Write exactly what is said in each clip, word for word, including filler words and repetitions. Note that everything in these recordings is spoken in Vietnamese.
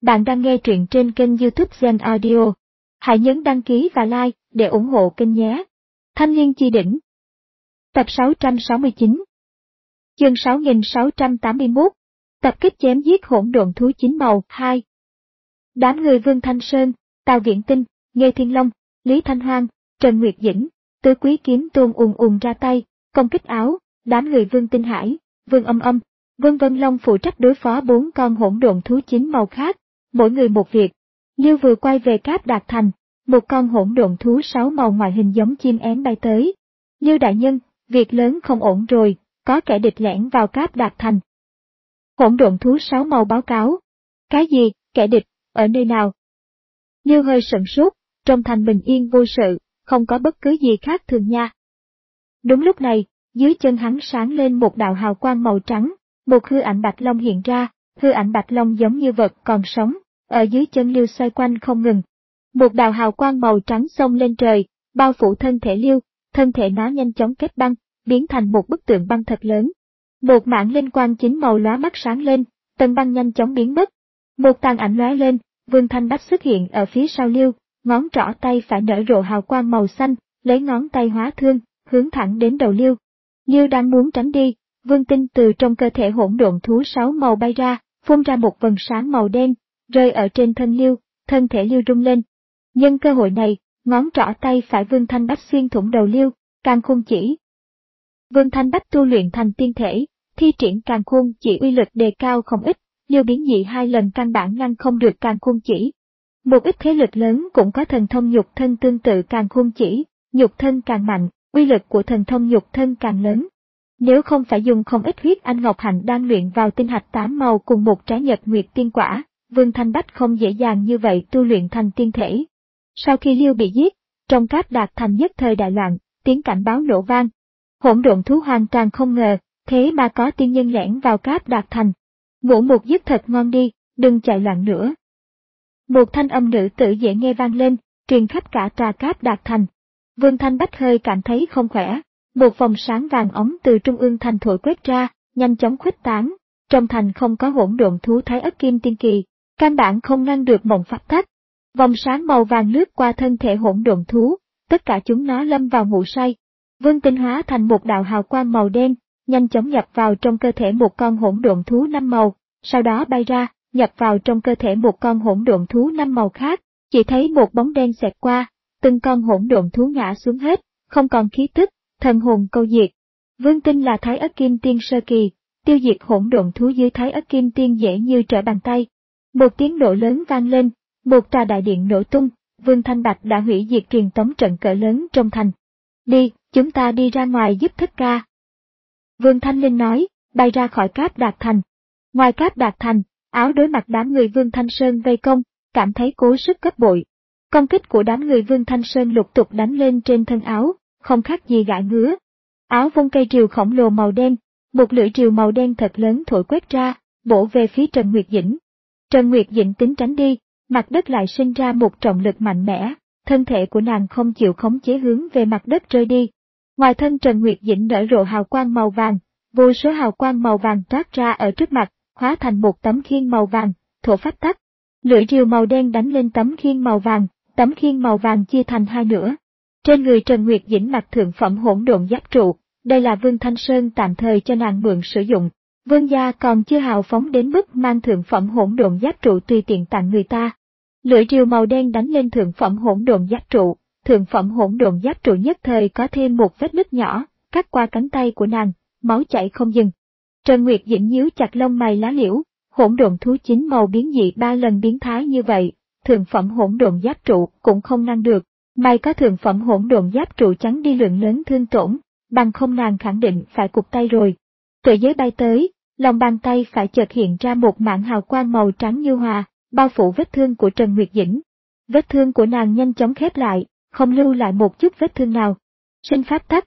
Bạn đang nghe truyện trên kênh YouTube Zen Audio. Hãy nhấn đăng ký và like để ủng hộ kênh nhé. Thanh Liên Chi Đỉnh. Tập sáu trăm sáu mươi chín. Chương sáu nghìn sáu trăm tám mươi mốt. Tập kích chém giết hỗn độn thú chín màu hai. Đám người Vương Thanh Sơn, Tào Viễn Tinh, Nghê Thiên Long, Lý Thanh Hoang, Trần Nguyệt Dĩnh, Tứ Quý Kiếm Tôn ùn ùn ra tay, công kích áo. Đám người Vương Tinh Hải, Vương Âm Âm, Vương Vân Long phụ trách đối phó bốn con hỗn độn thú chín màu khác, mỗi người một việc. Liêu vừa quay về Cáp Đạt Thành, một con hỗn độn thú sáu màu ngoại hình giống chim én bay tới. Liêu đại nhân, việc lớn không ổn rồi, có kẻ địch lẻn vào Cáp Đạt Thành. Hỗn độn thú sáu màu báo cáo. Cái gì, kẻ địch, ở nơi nào? Liêu hơi sửng sốt, trong thành bình yên vô sự, không có bất cứ gì khác thường nha. Đúng lúc này, dưới chân hắn sáng lên một đạo hào quang màu trắng, một hư ảnh bạch long hiện ra, hư ảnh bạch long giống như vật còn sống, ở dưới chân Liêu xoay quanh không ngừng. Một đạo hào quang màu trắng xông lên trời, bao phủ thân thể Liêu, thân thể nó nhanh chóng kết băng, biến thành một bức tượng băng thật lớn. Một mảng linh quang chín màu lóa mắt sáng lên, tầng băng nhanh chóng biến mất. Một tàn ảnh lóe lên, Vương Thanh Bách xuất hiện ở phía sau Liêu, ngón trỏ tay phải nở rộ hào quang màu xanh, lấy ngón tay hóa thương, hướng thẳng đến đầu Liêu. Liêu đang muốn tránh đi, Vương Tinh từ trong cơ thể hỗn độn thú sáu màu bay ra, phun ra một vầng sáng màu đen, rơi ở trên thân Liêu, thân thể Liêu rung lên. Nhân cơ hội này, ngón trỏ tay phải Vương Thanh Bách xuyên thủng đầu Liêu, càn khôn chỉ. Vương Thanh Bách tu luyện thành tiên thể, thi triển càn khôn chỉ uy lực đề cao không ít, Liêu biến dị hai lần căn bản ngăn không được càn khôn chỉ. Một ít thế lực lớn cũng có thần thông nhục thân tương tự càn khôn chỉ, nhục thân càng mạnh, uy lực của thần thông nhục thân càng lớn. Nếu không phải dùng không ít huyết anh ngọc hạnh đang luyện vào tinh hạch tám màu cùng một trái nhật nguyệt tiên quả, Vương Thanh Bách không dễ dàng như vậy tu luyện thành tiên thể. Sau khi Liêu bị giết, trong Cáp Đạt Thành nhất thời đại loạn, tiếng cảnh báo nổ vang. Hỗn độn thú hoàn toàn không ngờ, thế mà có tiên nhân lẻn vào Cáp Đạt Thành. Ngủ một giấc thật ngon đi, đừng chạy loạn nữa. Một thanh âm nữ tử dễ nghe vang lên, truyền khắp cả tòa Cáp Đạt Thành. Vương Thanh Bách hơi cảm thấy không khỏe. Một vòng sáng vàng óng từ trung ương thành thổi quét ra, nhanh chóng khuếch tán. Trong thành không có hỗn độn thú Thái Ất Kim Tiên Kỳ, căn bản không ngăn được mộng pháp tắc. Vòng sáng màu vàng lướt qua thân thể hỗn độn thú, tất cả chúng nó lâm vào ngủ say. Vương Tinh hóa thành một đạo hào quang màu đen, nhanh chóng nhập vào trong cơ thể một con hỗn độn thú năm màu, sau đó bay ra, nhập vào trong cơ thể một con hỗn độn thú năm màu khác. Chỉ thấy một bóng đen xẹt qua, từng con hỗn độn thú ngã xuống hết, không còn khí tức. Thần hồn câu diệt. Vương Tinh là Thái Ất Kim Tiên sơ kỳ, tiêu diệt hỗn độn thú dưới Thái Ất Kim Tiên dễ như trở bàn tay. Một tiếng nổ lớn vang lên, một tòa đại điện nổ tung, Vương Thanh Bạch đã hủy diệt truyền tống trận cỡ lớn trong thành. Đi, chúng ta đi ra ngoài giúp thất ca. Vương Thanh Linh nói, bay ra khỏi Cáp Đạt Thành. Ngoài Cáp Đạt Thành, Áo đối mặt đám người Vương Thanh Sơn vây công, cảm thấy cố sức gấp bội. Công kích của đám người Vương Thanh Sơn lục tục đánh lên trên thân Áo, không khác gì gãi ngứa. Áo vung cây rìu khổng lồ màu đen, một lưỡi rìu màu đen thật lớn thổi quét ra, bổ về phía Trần Nguyệt Dĩnh. Trần Nguyệt Dĩnh tính tránh đi, mặt đất lại sinh ra một trọng lực mạnh mẽ, thân thể của nàng không chịu khống chế hướng về mặt đất rơi đi. Ngoài thân Trần Nguyệt Dĩnh nở rộ hào quang màu vàng, vô số hào quang màu vàng toát ra ở trước mặt, hóa thành một tấm khiên màu vàng, thổ pháp tắc. Lưỡi rìu màu đen đánh lên tấm khiên màu vàng, tấm khiên màu vàng chia thành hai nửa. Trên người Trần Nguyệt Dĩnh mặc thượng phẩm hỗn độn giáp trụ, đây là Vương Thanh Sơn tạm thời cho nàng mượn sử dụng. Vương gia còn chưa hào phóng đến mức mang thượng phẩm hỗn độn giáp trụ tùy tiện tặng người ta. Lưỡi rìu màu đen đánh lên thượng phẩm hỗn độn giáp trụ, thượng phẩm hỗn độn giáp trụ nhất thời có thêm một vết nứt nhỏ, cắt qua cánh tay của nàng, máu chảy không dừng. Trần Nguyệt Dĩnh nhíu chặt lông mày lá liễu, hỗn độn thú chín màu biến dị ba lần biến thái như vậy, thượng phẩm hỗn độn giáp trụ cũng không ngăn được. May có thượng phẩm hỗn độn giáp trụ trắng đi lượng lớn thương tổn, bằng không nàng khẳng định phải cụp tay rồi. Tuệ giới bay tới, lòng bàn tay phải chợt hiện ra một mảng hào quang màu trắng như hòa, bao phủ vết thương của Trần Nguyệt Dĩnh. Vết thương của nàng nhanh chóng khép lại, không lưu lại một chút vết thương nào. Sinh pháp tắc.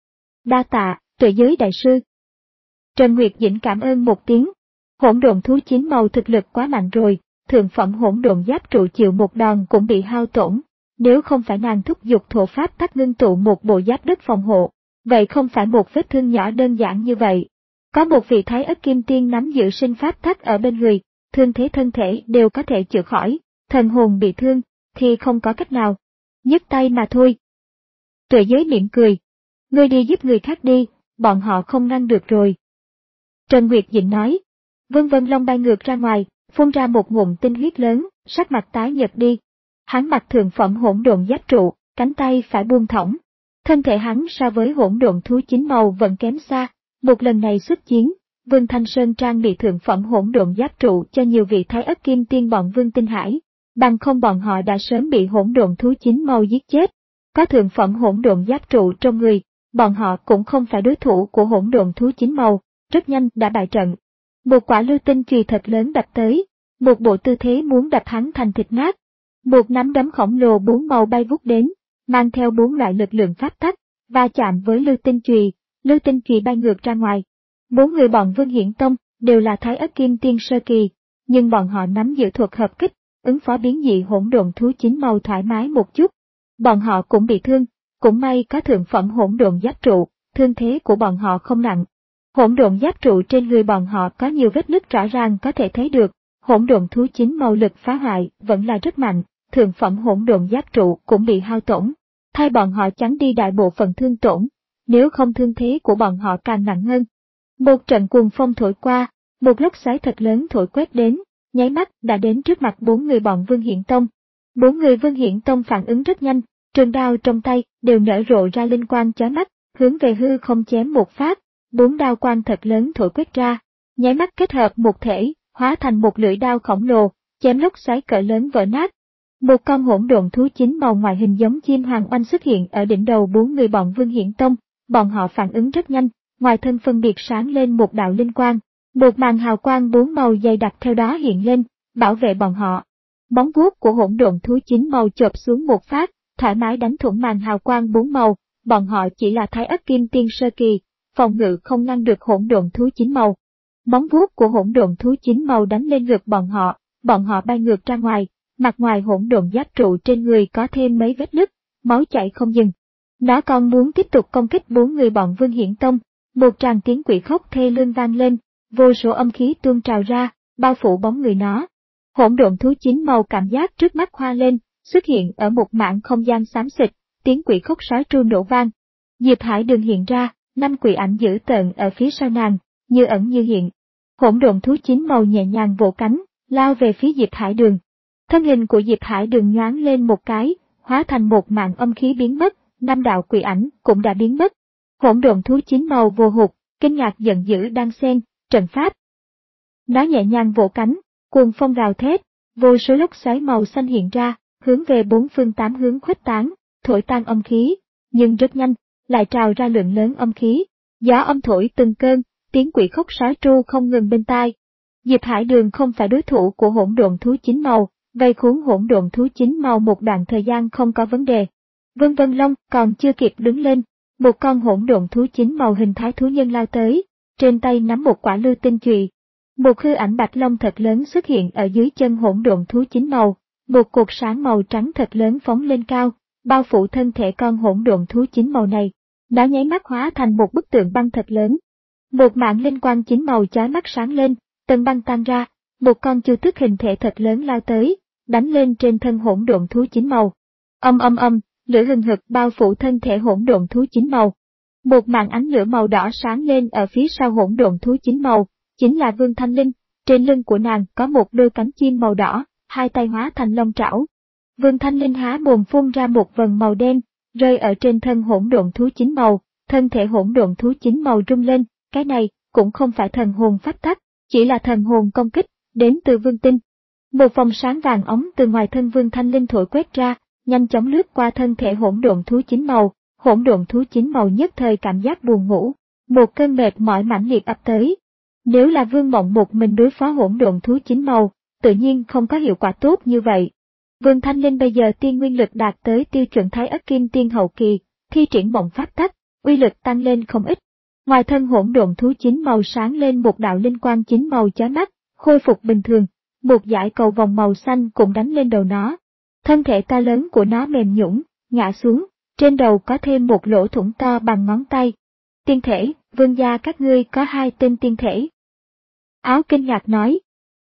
Đa tạ, tuệ giới đại sư. Trần Nguyệt Dĩnh cảm ơn một tiếng. Hỗn độn thú chín màu thực lực quá mạnh rồi, thượng phẩm hỗn độn giáp trụ chịu một đòn cũng bị hao tổn. Nếu không phải nàng thúc giục thổ pháp tắc ngưng tụ một bộ giáp đất phòng hộ, vậy không phải một vết thương nhỏ đơn giản như vậy. Có một vị Thái Ất Kim Tiên nắm giữ sinh pháp tắc ở bên người, thương thế thân thể đều có thể chữa khỏi, thần hồn bị thương thì không có cách nào. Nhấc tay mà thôi. Tuệ Giới mỉm cười. Ngươi đi giúp người khác đi, bọn họ không ngăn được rồi. Trần Nguyệt Dĩnh nói. Vân Vân Long bay ngược ra ngoài, phun ra một ngụm tinh huyết lớn, sắc mặt tái nhợt đi. Hắn mặc thượng phẩm hỗn độn giáp trụ, cánh tay phải buông thõng. Thân thể hắn so với hỗn độn thú chín màu vẫn kém xa. Một lần này xuất chiến, Vương Thanh Sơn trang bị thượng phẩm hỗn độn giáp trụ cho nhiều vị thái ất kim tiên bọn Vương Tinh Hải, bằng không bọn họ đã sớm bị hỗn độn thú chín màu giết chết. Có thượng phẩm hỗn độn giáp trụ trong người, bọn họ cũng không phải đối thủ của hỗn độn thú chín màu, rất nhanh đã bại trận. Một quả lưu tinh chùy thật lớn đập tới, một bộ tư thế muốn đập hắn thành thịt nát. Một nắm đấm khổng lồ bốn màu bay vút đến, mang theo bốn loại lực lượng pháp tắc, va chạm với lưu tinh chùy, lưu tinh chùy bay ngược ra ngoài. Bốn người bọn Vương Hiển Tông đều là thái ất kim tiên sơ kỳ, nhưng bọn họ nắm giữ thuật hợp kích, ứng phó biến dị hỗn độn thú chín màu thoải mái một chút. Bọn họ cũng bị thương, cũng may có thượng phẩm hỗn độn giáp trụ, thương thế của bọn họ không nặng. Hỗn độn giáp trụ trên người bọn họ có nhiều vết nứt rõ ràng có thể thấy được, hỗn độn thú chín màu lực phá hoại vẫn là rất mạnh, thượng phẩm hỗn độn giáp trụ cũng bị hao tổn, thay bọn họ chắn đi đại bộ phận thương tổn, nếu không thương thế của bọn họ càng nặng hơn. Một trận cuồng phong thổi qua, một lốc xoáy thật lớn thổi quét đến, nháy mắt đã đến trước mặt bốn người bọn Vương Hiển Tông. Bốn người Vương Hiển Tông phản ứng rất nhanh, trường đao trong tay đều nở rộ ra linh quang chói mắt, hướng về hư không chém một phát, bốn đao quang thật lớn thổi quét ra, nháy mắt kết hợp một thể, hóa thành một lưỡi đao khổng lồ, chém lốc xoáy cỡ lớn vỡ nát. Một con hỗn độn thú chín màu ngoài hình giống chim hoàng oanh xuất hiện ở đỉnh đầu bốn người bọn Vương Hiển Tông, bọn họ phản ứng rất nhanh, ngoài thân phân biệt sáng lên một đạo linh quang, một màn hào quang bốn màu dày đặc theo đó hiện lên, bảo vệ bọn họ. Móng vuốt của hỗn độn thú chín màu chộp xuống một phát, thoải mái đánh thủng màn hào quang bốn màu, bọn họ chỉ là thái ất kim tiên sơ kỳ, phòng ngự không ngăn được hỗn độn thú chín màu. Móng vuốt của hỗn độn thú chín màu đánh lên ngực bọn họ, bọn họ bay ngược ra ngoài, mặt ngoài hỗn độn giáp trụ trên người có thêm mấy vết nứt, máu chảy không dừng. Nó còn muốn tiếp tục công kích bốn người bọn Vương Hiển Tông, một tràng tiếng quỷ khóc thê lương vang lên, vô số âm khí tuôn trào ra, bao phủ bóng người nó. Hỗn độn thú chín màu cảm giác trước mắt hoa lên, xuất hiện ở một mảng không gian xám xịt, tiếng quỷ khóc sói tru nổ vang. Diệp Hải Đường hiện ra, năm quỷ ảnh dữ tợn ở phía sau nàng, như ẩn như hiện. Hỗn độn thú chín màu nhẹ nhàng vỗ cánh, lao về phía Diệp Hải Đường. Thân hình của Diệp Hải Đường nhoáng lên một cái, hóa thành một màn âm khí biến mất, năm đạo quỷ ảnh cũng đã biến mất. Hỗn độn thú chín màu vô hụt, kinh ngạc giận dữ đang xen, trận pháp. Nó nhẹ nhàng vỗ cánh, cuồng phong gào thét, vô số lốc xoáy màu xanh hiện ra, hướng về bốn phương tám hướng khuếch tán, thổi tan âm khí, nhưng rất nhanh, lại trào ra lượng lớn âm khí, gió âm thổi từng cơn, tiếng quỷ khóc sói tru không ngừng bên tai. Diệp Hải Đường không phải đối thủ của hỗn độn thú chín màu, vây khốn hỗn độn thú chín màu một đoạn thời gian không có vấn đề. Vân Vân Long còn chưa kịp đứng lên, một con hỗn độn thú chín màu hình thái thú nhân lao tới, trên tay nắm một quả lưu tinh chùy. Một hư ảnh bạch long thật lớn xuất hiện ở dưới chân hỗn độn thú chín màu, một cột sáng màu trắng thật lớn phóng lên cao, bao phủ thân thể con hỗn độn thú chín màu này. Nó nháy mắt hóa thành một bức tượng băng thật lớn. Một mảng linh quang chín màu chói mắt sáng lên, tầng băng tan ra, một con chu tước hình thể thật lớn lao tới, đánh lên trên thân hỗn độn thú chín màu. Âm âm âm, lửa hừng hực bao phủ thân thể hỗn độn thú chín màu. Một màn ánh lửa màu đỏ sáng lên ở phía sau hỗn độn thú chín màu, chính là Vương Thanh Linh, trên lưng của nàng có một đôi cánh chim màu đỏ, hai tay hóa thành long trảo. Vương Thanh Linh há mồm phun ra một vần màu đen, rơi ở trên thân hỗn độn thú chín màu, thân thể hỗn độn thú chín màu rung lên, cái này cũng không phải thần hồn pháp tắc, chỉ là thần hồn công kích, đến từ Vương Tinh. Một vòng sáng vàng óng từ ngoài thân Vương Thanh Linh thổi quét ra, nhanh chóng lướt qua thân thể hỗn độn thú chín màu, hỗn độn thú chín màu nhất thời cảm giác buồn ngủ, một cơn mệt mỏi mãnh liệt ập tới. Nếu là Vương Mộng một mình đối phó hỗn độn thú chín màu, tự nhiên không có hiệu quả tốt như vậy. Vương Thanh Linh bây giờ tiên nguyên lực đạt tới tiêu chuẩn thái ất kim tiên hậu kỳ, thi triển mộng pháp tắc, uy lực tăng lên không ít. Ngoài thân hỗn độn thú chín màu sáng lên một đạo linh quang chín màu chói mắt, khôi phục bình thường, một dải cầu vòng màu xanh cũng đánh lên đầu nó. Thân thể to lớn của nó mềm nhũn, ngã xuống, trên đầu có thêm một lỗ thủng to bằng ngón tay. Tiên thể, Vương gia các ngươi có hai tên tiên thể. Áo kinh ngạc nói.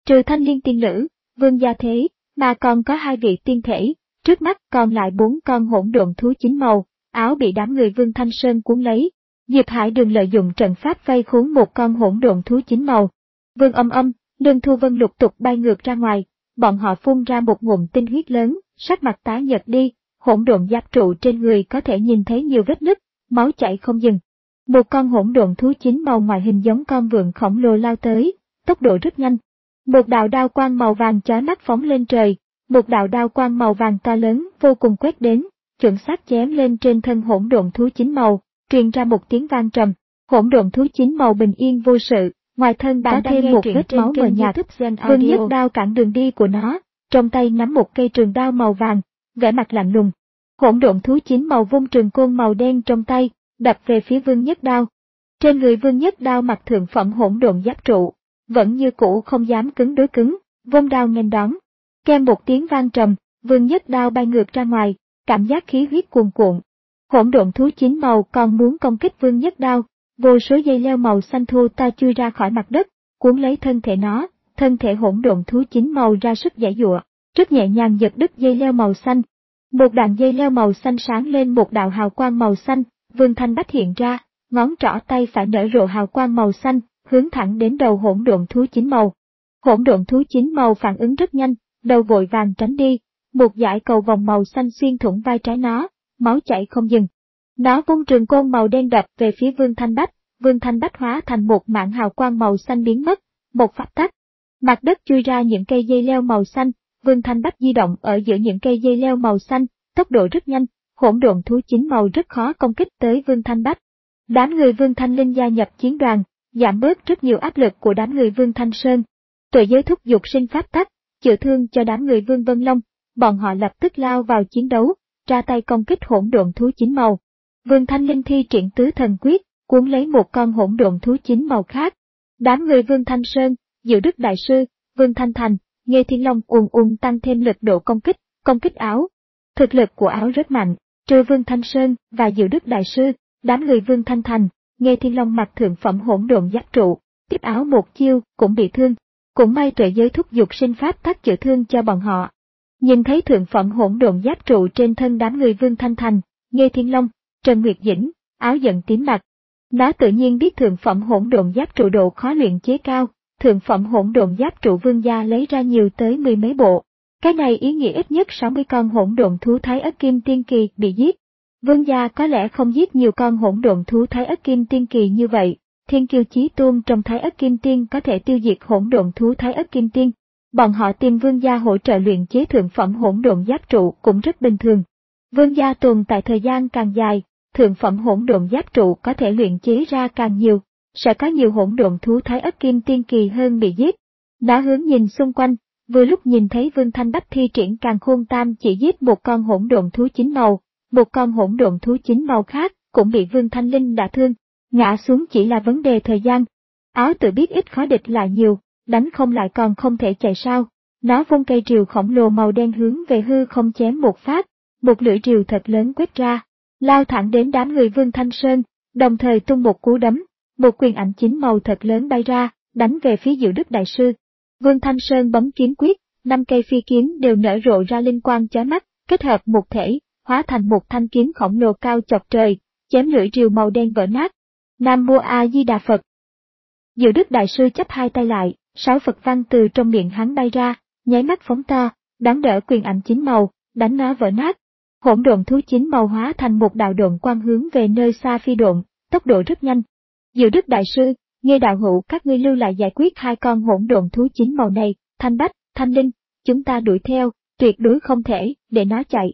Trừ Thanh Liên tiên nữ, Vương Gia Thế, mà còn có hai vị tiên thể, trước mắt còn lại bốn con hỗn độn thú chín màu, áo bị đám người Vương Thanh Sơn cuốn lấy. Diệp Hải Đường lợi dụng trận pháp vây khốn một con hỗn độn thú chín màu. Vương Âm Âm, Lương Thu Vân lục tục bay ngược ra ngoài, bọn họ phun ra một ngụm tinh huyết lớn, sắc mặt tái nhợt đi, hỗn độn giáp trụ trên người có thể nhìn thấy nhiều vết nứt, máu chảy không dừng. Một con hỗn độn thú chín màu ngoại hình giống con vượn khổng lồ lao tới, tốc độ rất nhanh. Một đạo đao quang màu vàng chói mắt phóng lên trời, một đạo đao quang màu vàng to lớn vô cùng quét đến, chuẩn xác chém lên trên thân hỗn độn thú chín màu, truyền ra một tiếng vang trầm. Hỗn độn thú chín màu bình yên vô sự, ngoài thân có thêm một vết máu mờ nhạt. Vương Nhất Đao cản đường đi của nó, trong tay nắm một cây trường đao màu vàng, vẻ mặt lạnh lùng. Hỗn độn thú chín màu vung trường côn màu đen trong tay, đập về phía Vương Nhất Đao. Trên người Vương Nhất Đao mặc thượng phẩm hỗn độn giáp trụ, vẫn như cũ không dám cứng đối cứng, vung đao nghênh đón. Kèm một tiếng vang trầm, Vương Nhất Đao bay ngược ra ngoài, cảm giác khí huyết cuồn cuộn. Hỗn độn thú chín màu còn muốn công kích Vương Nhất Đao, vô số dây leo màu xanh thô ta chui ra khỏi mặt đất, cuốn lấy thân thể nó, thân thể hỗn độn thú chín màu ra sức giãy giụa, rất nhẹ nhàng giật đứt dây leo màu xanh. Một đoạn dây leo màu xanh sáng lên một đạo hào quang màu xanh, Vương Thanh Bách hiện ra, ngón trỏ tay phải nở rộ hào quang màu xanh, hướng thẳng đến đầu hỗn độn thú chín màu. Hỗn độn thú chín màu phản ứng rất nhanh, đầu vội vàng tránh đi, một dải cầu vòng màu xanh xuyên thủng vai trái nó, máu chảy không dừng. Nó vung trường côn màu đen đập về phía Vương Thanh Bách, Vương Thanh Bách hóa thành một mảng hào quang màu xanh biến mất, một pháp tắc. Mặt đất chui ra những cây dây leo màu xanh, Vương Thanh Bách di động ở giữa những cây dây leo màu xanh, tốc độ rất nhanh, hỗn độn thú chín màu rất khó công kích tới Vương Thanh Bách. Đám người Vương Thanh Linh gia nhập chiến đoàn, giảm bớt rất nhiều áp lực của đám người Vương Thanh Sơn. Tuệ giới thúc giục sinh pháp tắc, chữa thương cho đám người Vương Vân Long, bọn họ lập tức lao vào chiến đấu, ra tay công kích hỗn độn thú chín màu. Vương Thanh Linh thi triển tứ thần quyết, cuốn lấy một con hỗn độn thú chín màu khác. Đám người Vương Thanh Sơn, Diệu Đức Đại Sư, Vương Thanh Thành, Nghê Thiên Long ùn ùn tăng thêm lực độ công kích, công kích áo. Thực lực của áo rất mạnh, trừ Vương Thanh Sơn và Diệu Đức Đại Sư, đám người Vương Thanh Thành, Nghê Thiên Long mặc thượng phẩm hỗn độn giáp trụ, tiếp áo một chiêu cũng bị thương. Cũng may tuệ giới thúc giục sinh pháp tác chữa thương cho bọn họ. Nhìn thấy thượng phẩm hỗn độn giáp trụ trên thân đám người Vương Thanh Thành, Nghê Thiên Long, Trần Nguyệt Dĩnh, áo giận tím mặt. Nó tự nhiên biết thượng phẩm hỗn độn giáp trụ độ khó luyện chế cao, thượng phẩm hỗn độn giáp trụ Vương gia lấy ra nhiều tới mười mấy bộ. Cái này ý nghĩa ít nhất sáu mươi con hỗn độn thú Thái Ất Kim Tiên Kỳ bị giết. Vương gia có lẽ không giết nhiều con hỗn độn thú Thái Ất Kim Tiên Kỳ như vậy. Thiên Kiêu Chí Tôn trong Thái Ất Kim Tiên có thể tiêu diệt hỗn độn thú Thái Ất Kim Tiên. Bọn họ tìm Vương gia hỗ trợ luyện chế thượng phẩm hỗn độn giáp trụ cũng rất bình thường. Vương gia tồn tại thời gian càng dài, thượng phẩm hỗn độn giáp trụ có thể luyện chế ra càng nhiều, sẽ có nhiều hỗn độn thú Thái Ất Kim Tiên Kỳ hơn bị giết. Nó hướng nhìn xung quanh, vừa lúc nhìn thấy Vương Thanh Bách thi triển Càn Khôn Tam chỉ giết một con hỗn độn thú chín màu, một con hỗn độn thú chín màu khác cũng bị Vương Thanh Linh đả thương. Ngã xuống chỉ là vấn đề thời gian. Áo tự biết ít khó địch lại nhiều, đánh không lại còn không thể chạy sao. Nó vung cây rìu khổng lồ màu đen hướng về hư không chém một phát, một lưỡi rìu thật lớn quét ra, lao thẳng đến đám người Vương Thanh Sơn, đồng thời tung một cú đấm, một quyền ảnh chín màu thật lớn bay ra, đánh về phía Diệu Đức Đại Sư. Vương Thanh Sơn bấm kiếm quyết, năm cây phi kiếm đều nở rộ ra linh quang chói mắt, kết hợp một thể, hóa thành một thanh kiếm khổng lồ cao chọc trời, chém lưỡi rìu màu đen vỡ nát. Nam Mô A Di Đà Phật. Diệu Đức Đại Sư chắp hai tay lại, sáu Phật văn từ trong miệng hắn bay ra, nháy mắt phóng to, đón đỡ quyền ảnh chín màu, đánh nó vỡ nát. Hỗn độn thú chín màu hóa thành một đạo độn quang hướng về nơi xa phi độn, tốc độ rất nhanh. Diệu Đức Đại Sư, Nghe đạo hữu các ngươi lưu lại giải quyết hai con hỗn độn thú chín màu này, Thanh Bách, Thanh Linh, chúng ta đuổi theo, tuyệt đối không thể để nó chạy.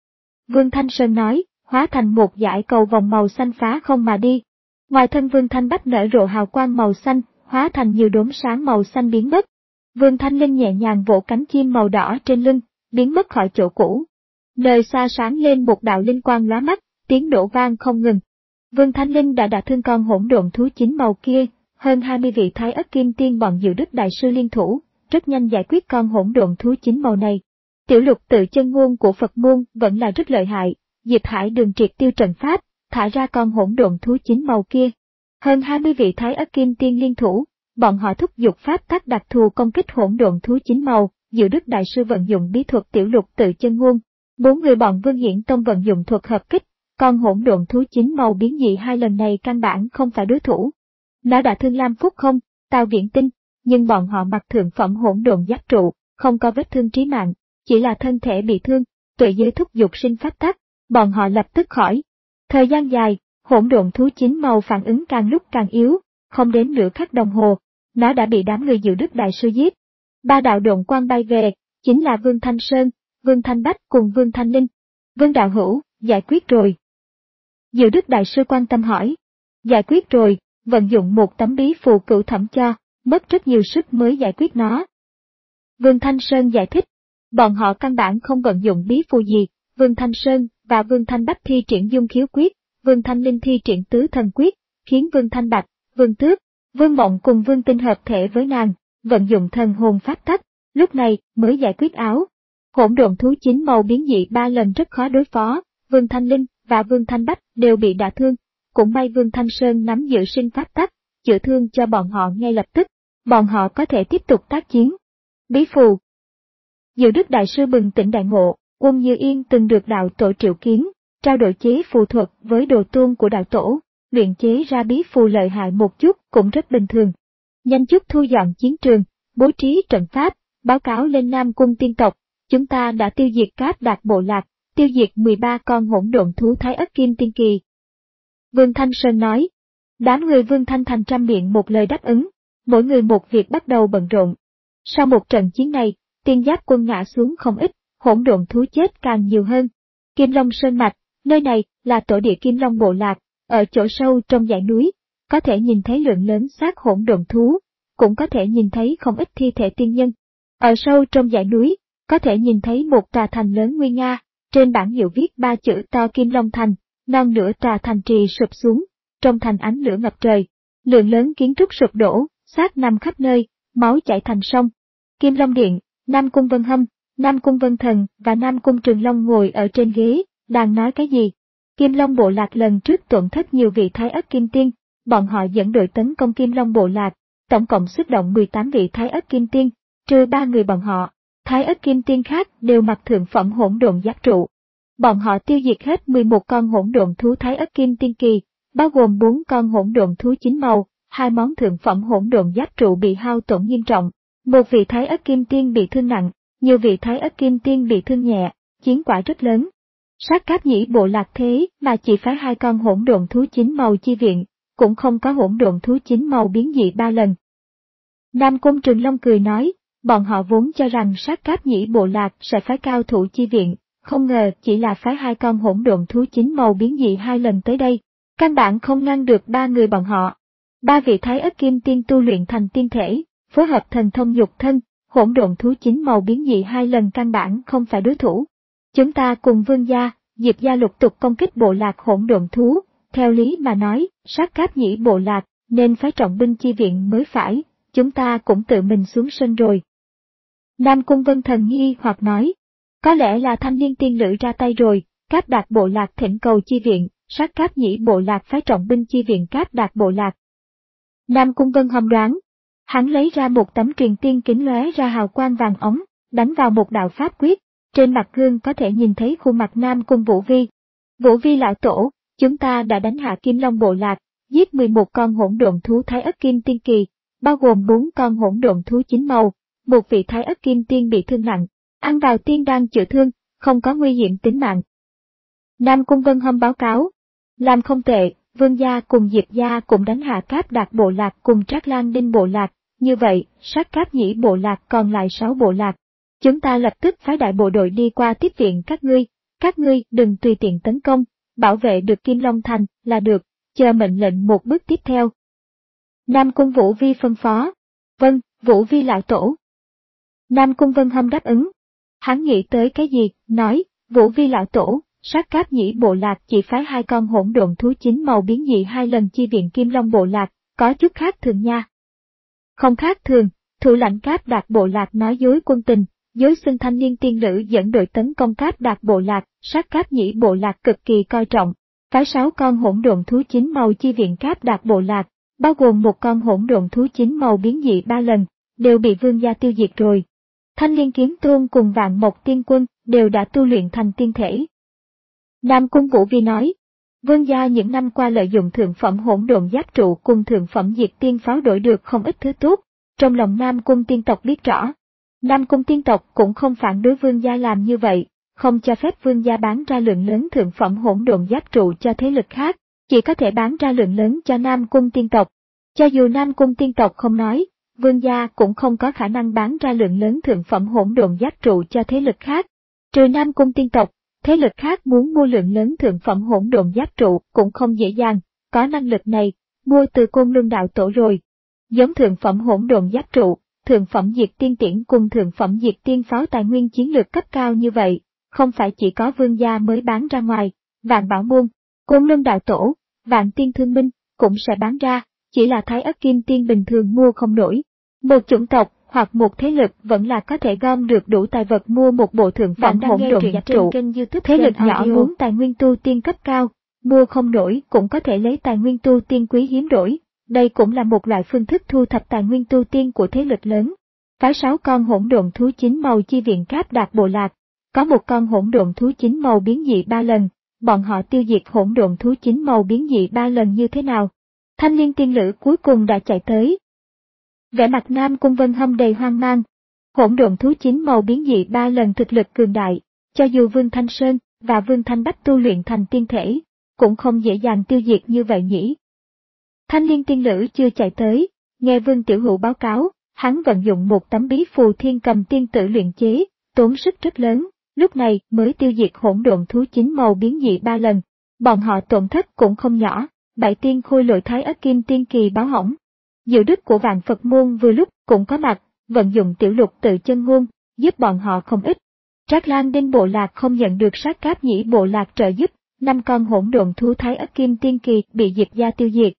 Vương Thanh Sơn nói, hóa thành một dải cầu vòng màu xanh phá không mà đi. Ngoài thân Vương Thanh Bách nở rộ hào quang màu xanh, hóa thành nhiều đốm sáng màu xanh biến mất. Vương Thanh Linh nhẹ nhàng vỗ cánh chim màu đỏ trên lưng, biến mất khỏi chỗ cũ. Nơi xa sáng lên một đạo linh quang lóa mắt, tiếng nổ vang không ngừng. Vương Thanh Linh đã đả thương con hỗn độn thú chín màu kia, hơn hai mươi vị Thái Ất Kim Tiên bọn Diệu Đức Đại Sư liên thủ, rất nhanh giải quyết con hỗn độn thú chín màu này. Tiểu lục tự chân ngôn của Phật môn vẫn là rất lợi hại, Diệp Hải Đường triệt tiêu trận pháp, thả ra con hỗn độn thú chín màu kia. Hơn hai mươi vị Thái Ất Kim Tiên liên thủ, bọn họ thúc giục pháp tắc đặc thù công kích hỗn độn thú chín màu, Diệu Đức Đại sư vận dụng bí thuật tiểu lục tự chân ngôn. Bốn người bọn Vương Hiển Tông vận dụng thuật hợp kích, còn hỗn độn thú chín màu biến dị hai lần này căn bản không phải đối thủ. Nó đã thương Lam Phúc Không, Tào Viễn Tinh, nhưng bọn họ mặc thượng phẩm hỗn độn giáp trụ, không có vết thương trí mạng, chỉ là thân thể bị thương, tuệ giới thúc giục sinh pháp tắc, bọn họ lập tức khỏi. Thời gian dài, hỗn độn thú chín màu phản ứng càng lúc càng yếu, không đến nửa khắc đồng hồ, nó đã bị đám người Diệu Đức Đại sư giết. Ba đạo độn quang bay về, chính là Vương Thanh Sơn, Vương Thanh Bách cùng Vương Thanh Linh. Vương đạo hữu, giải quyết rồi. Diệu Đức Đại sư quan tâm hỏi. Giải quyết rồi, vận dụng một tấm bí phù cửu thẩm cho, mất rất nhiều sức mới giải quyết nó. Vương Thanh Sơn giải thích. Bọn họ căn bản không vận dụng bí phù gì, Vương Thanh Sơn và Vương Thanh Bách thi triển dung khiếu quyết, Vương Thanh Linh thi triển tứ thần quyết, khiến Vương Thanh Bạch, Vương Tước, Vương Mộng cùng Vương Tinh hợp thể với nàng, vận dụng thần hồn pháp tắc, lúc này mới giải quyết áo. Hỗn độn thú chín màu biến dị ba lần rất khó đối phó, Vương Thanh Linh và Vương Thanh Bách đều bị đả thương, cũng may Vương Thanh Sơn nắm giữ sinh pháp tắc, chữa thương cho bọn họ ngay lập tức, bọn họ có thể tiếp tục tác chiến. Bí phù. Diệu Đức Đại sư bừng tỉnh đại ngộ, Uông Như Yên từng được đạo tổ triệu kiến, trao đổi chế phù thuật với đồ tôn của đạo tổ, luyện chế ra bí phù lợi hại một chút cũng rất bình thường. Nhanh chút thu dọn chiến trường, bố trí trận pháp, báo cáo lên Nam Cung tiên tộc, chúng ta đã tiêu diệt Cáp Đạt bộ lạc, tiêu diệt mười ba con hỗn độn thú Thái Ất Kim Tiên Kỳ. Vương Thanh Sơn nói, đám người Vương Thanh thành trăm miệng một lời đáp ứng, mỗi người một việc bắt đầu bận rộn. Sau một trận chiến này, tiên giáp quân ngã xuống không ít, hỗn độn thú chết càng nhiều hơn. Kim Long Sơn Mạch, nơi này là tổ địa Kim Long bộ lạc, ở chỗ sâu trong dãy núi, có thể nhìn thấy lượng lớn xác hỗn độn thú, cũng có thể nhìn thấy không ít thi thể tiên nhân. Ở sâu trong dãy núi, có thể nhìn thấy một tòa thành lớn nguy nga, trên bảng hiệu viết ba chữ to Kim Long Thành, non nửa tòa thành trì sụp xuống, trong thành ánh lửa ngập trời, lượng lớn kiến trúc sụp đổ, xác nằm khắp nơi, máu chảy thành sông. Kim Long Điện, Nam Cung Vân Hâm, Nam Cung Vân Thần và Nam Cung Trường Long ngồi ở trên ghế, đang nói cái gì? Kim Long bộ lạc lần trước tổn thất nhiều vị Thái Ất Kim Tiên, bọn họ dẫn đội tấn công Kim Long bộ lạc, tổng cộng xuất động mười tám vị Thái Ất Kim Tiên, trừ ba người bọn họ, Thái Ất Kim Tiên khác đều mặc thượng phẩm hỗn độn giáp trụ. Bọn họ tiêu diệt hết mười một con hỗn độn thú Thái Ất Kim Tiên Kỳ, bao gồm bốn con hỗn độn thú chín màu, hai món thượng phẩm hỗn độn giáp trụ bị hao tổn nghiêm trọng, một vị Thái Ất Kim Tiên bị thương nặng, nhiều vị Thái Ất Kim Tiên bị thương nhẹ, chiến quả rất lớn. Sát Cáp Nhĩ bộ lạc thế mà chỉ phái hai con hỗn độn thú chín màu chi viện, cũng không có hỗn độn thú chín màu biến dị ba lần. Nam Cung Trường Long cười nói, bọn họ vốn cho rằng Sát Cáp Nhĩ bộ lạc sẽ phái cao thủ chi viện, không ngờ chỉ là phái hai con hỗn độn thú chín màu biến dị hai lần tới đây, căn bản không ngăn được ba người bọn họ. Ba vị Thái Ất Kim Tiên tu luyện thành tiên thể, phối hợp thần thông dục thân, hỗn độn thú chín màu biến dị hai lần căn bản không phải đối thủ. Chúng ta cùng Vương gia, Diệp gia lục tục công kích bộ lạc hỗn độn thú, theo lý mà nói, Sát Cáp Nhĩ bộ lạc nên phái trọng binh chi viện mới phải, chúng ta cũng tự mình xuống sân rồi. Nam Cung Vân Thần nghi hoặc nói, có lẽ là thanh niên tiên lữ ra tay rồi, Cáp Đạt bộ lạc thỉnh cầu chi viện, Sát Cáp Nhĩ bộ lạc phái trọng binh chi viện Cáp Đạt bộ lạc. Nam Cung Vân hầm đoán, hắn lấy ra một tấm truyền tiên kính lóe ra hào quang vàng ống, đánh vào một đạo pháp quyết, trên mặt gương có thể nhìn thấy khuôn mặt Nam Cung Vũ Vi. Vũ Vi lão tổ, chúng ta đã đánh hạ Kim Long bộ lạc, giết mười một con hỗn độn thú Thái Ất Kim Tiên Kỳ, bao gồm bốn con hỗn độn thú chín màu, một vị Thái Ất Kim Tiên bị thương nặng, ăn vào tiên đan chữa thương, không có nguy hiểm tính mạng. Nam Cung Vân Hâm báo cáo, làm không tệ, Vương gia cùng Diệp gia cũng đánh hạ Cáp Đạt bộ lạc cùng Trác Lan Đinh bộ lạc, như vậy, Sát Cáp Nhĩ bộ lạc còn lại sáu bộ lạc. Chúng ta lập tức phái đại bộ đội đi qua tiếp viện các ngươi, các ngươi đừng tùy tiện tấn công, bảo vệ được Kim Long Thành là được, chờ mệnh lệnh một bước tiếp theo. Nam Cung Vũ Vi phân phó, vâng, Vũ Vi lão tổ. Nam Cung Vân Hâm đáp ứng. Hắn nghĩ tới cái gì, nói, Vũ Vi lão tổ, Sát Cáp Nhĩ bộ lạc chỉ phái hai con hỗn độn thú chín màu biến dị hai lần chi viện Kim Long bộ lạc, có chút khác thường nha. Không khác thường, thủ lãnh Cáp Đạt bộ lạc nói dối quân tình, dối xưng thanh niên tiên nữ dẫn đội tấn công Cáp Đạt bộ lạc, Sát Cáp Nhĩ bộ lạc cực kỳ coi trọng, phái sáu con hỗn độn thú chín màu chi viện Cáp Đạt bộ lạc, bao gồm một con hỗn độn thú chín màu biến dị ba lần, đều bị vương gia tiêu diệt rồi. Thanh Liên Kiếm Tôn cùng Vạn Mộc Tiên Quân đều đã tu luyện thành tiên thể. Nam Cung Vũ Vi nói, vương gia những năm qua lợi dụng thượng phẩm hỗn độn giáp trụ cùng thượng phẩm diệt tiên pháo đổi được không ít thứ tốt, trong lòng Nam Cung tiên tộc biết rõ. Nam Cung tiên tộc cũng không phản đối vương gia làm như vậy, không cho phép vương gia bán ra lượng lớn thượng phẩm hỗn độn giáp trụ cho thế lực khác, chỉ có thể bán ra lượng lớn cho Nam Cung tiên tộc. Cho dù Nam Cung tiên tộc không nói, vương gia cũng không có khả năng bán ra lượng lớn thượng phẩm hỗn độn giáp trụ cho thế lực khác. Trừ Nam Cung tiên tộc, thế lực khác muốn mua lượng lớn thượng phẩm hỗn độn giáp trụ cũng không dễ dàng, có năng lực này, mua từ Côn Luân đạo tổ rồi. Giống thượng phẩm hỗn độn giáp trụ, thượng phẩm diệt tiên tiễn cùng thượng phẩm diệt tiên pháo tài nguyên chiến lược cấp cao như vậy, không phải chỉ có vương gia mới bán ra ngoài, Vạn Bảo Môn, Côn Luân đạo tổ, Vạn Tiên Thương Minh cũng sẽ bán ra, chỉ là Thái Ất Kim Tiên bình thường mua không nổi. Một chủng tộc hoặc một thế lực vẫn là có thể gom được đủ tài vật mua một bộ thượng phẩm hỗn độn giáp trụ. Thế lực nhỏ muốn tài nguyên tu tiên cấp cao, mua không nổi cũng có thể lấy tài nguyên tu tiên quý hiếm đổi. Đây cũng là một loại phương thức thu thập tài nguyên tu tiên của thế lực lớn. Phái sáu con hỗn độn thú chín màu chi viện Cáp Đạt bộ lạc, có một con hỗn độn thú chín màu biến dị ba lần, bọn họ tiêu diệt hỗn độn thú chín màu biến dị ba lần như thế nào? Thanh Liên tiên lữ cuối cùng đã chạy tới. Vẻ mặt Nam Cung Vân Hâm đầy hoang mang. Hỗn độn thú chín màu biến dị ba lần thực lực cường đại, cho dù Vương Thanh Sơn và Vương Thanh Bách tu luyện thành tiên thể, cũng không dễ dàng tiêu diệt như vậy nhỉ. Thanh Liên tiên lữ chưa chạy tới, nghe Vương Tiểu Hữu báo cáo, hắn vận dụng một tấm bí phù thiên cầm tiên tử luyện chế, tốn sức rất lớn, lúc này mới tiêu diệt hỗn độn thú chín màu biến dị ba lần. Bọn họ tổn thất cũng không nhỏ, bảy tiên khôi lội Thái Ất Kim Tiên kỳ báo hỏng. Diệu Đức của Vạn Phật môn vừa lúc cũng có mặt, vận dụng tiểu lục tự chân ngôn, giúp bọn họ không ít. Trác Lan Đinh bộ lạc không nhận được Sát Cáp Nhĩ bộ lạc trợ giúp, năm con hỗn độn thú Thái Ất Kim Tiên kỳ bị Diệp gia tiêu diệt.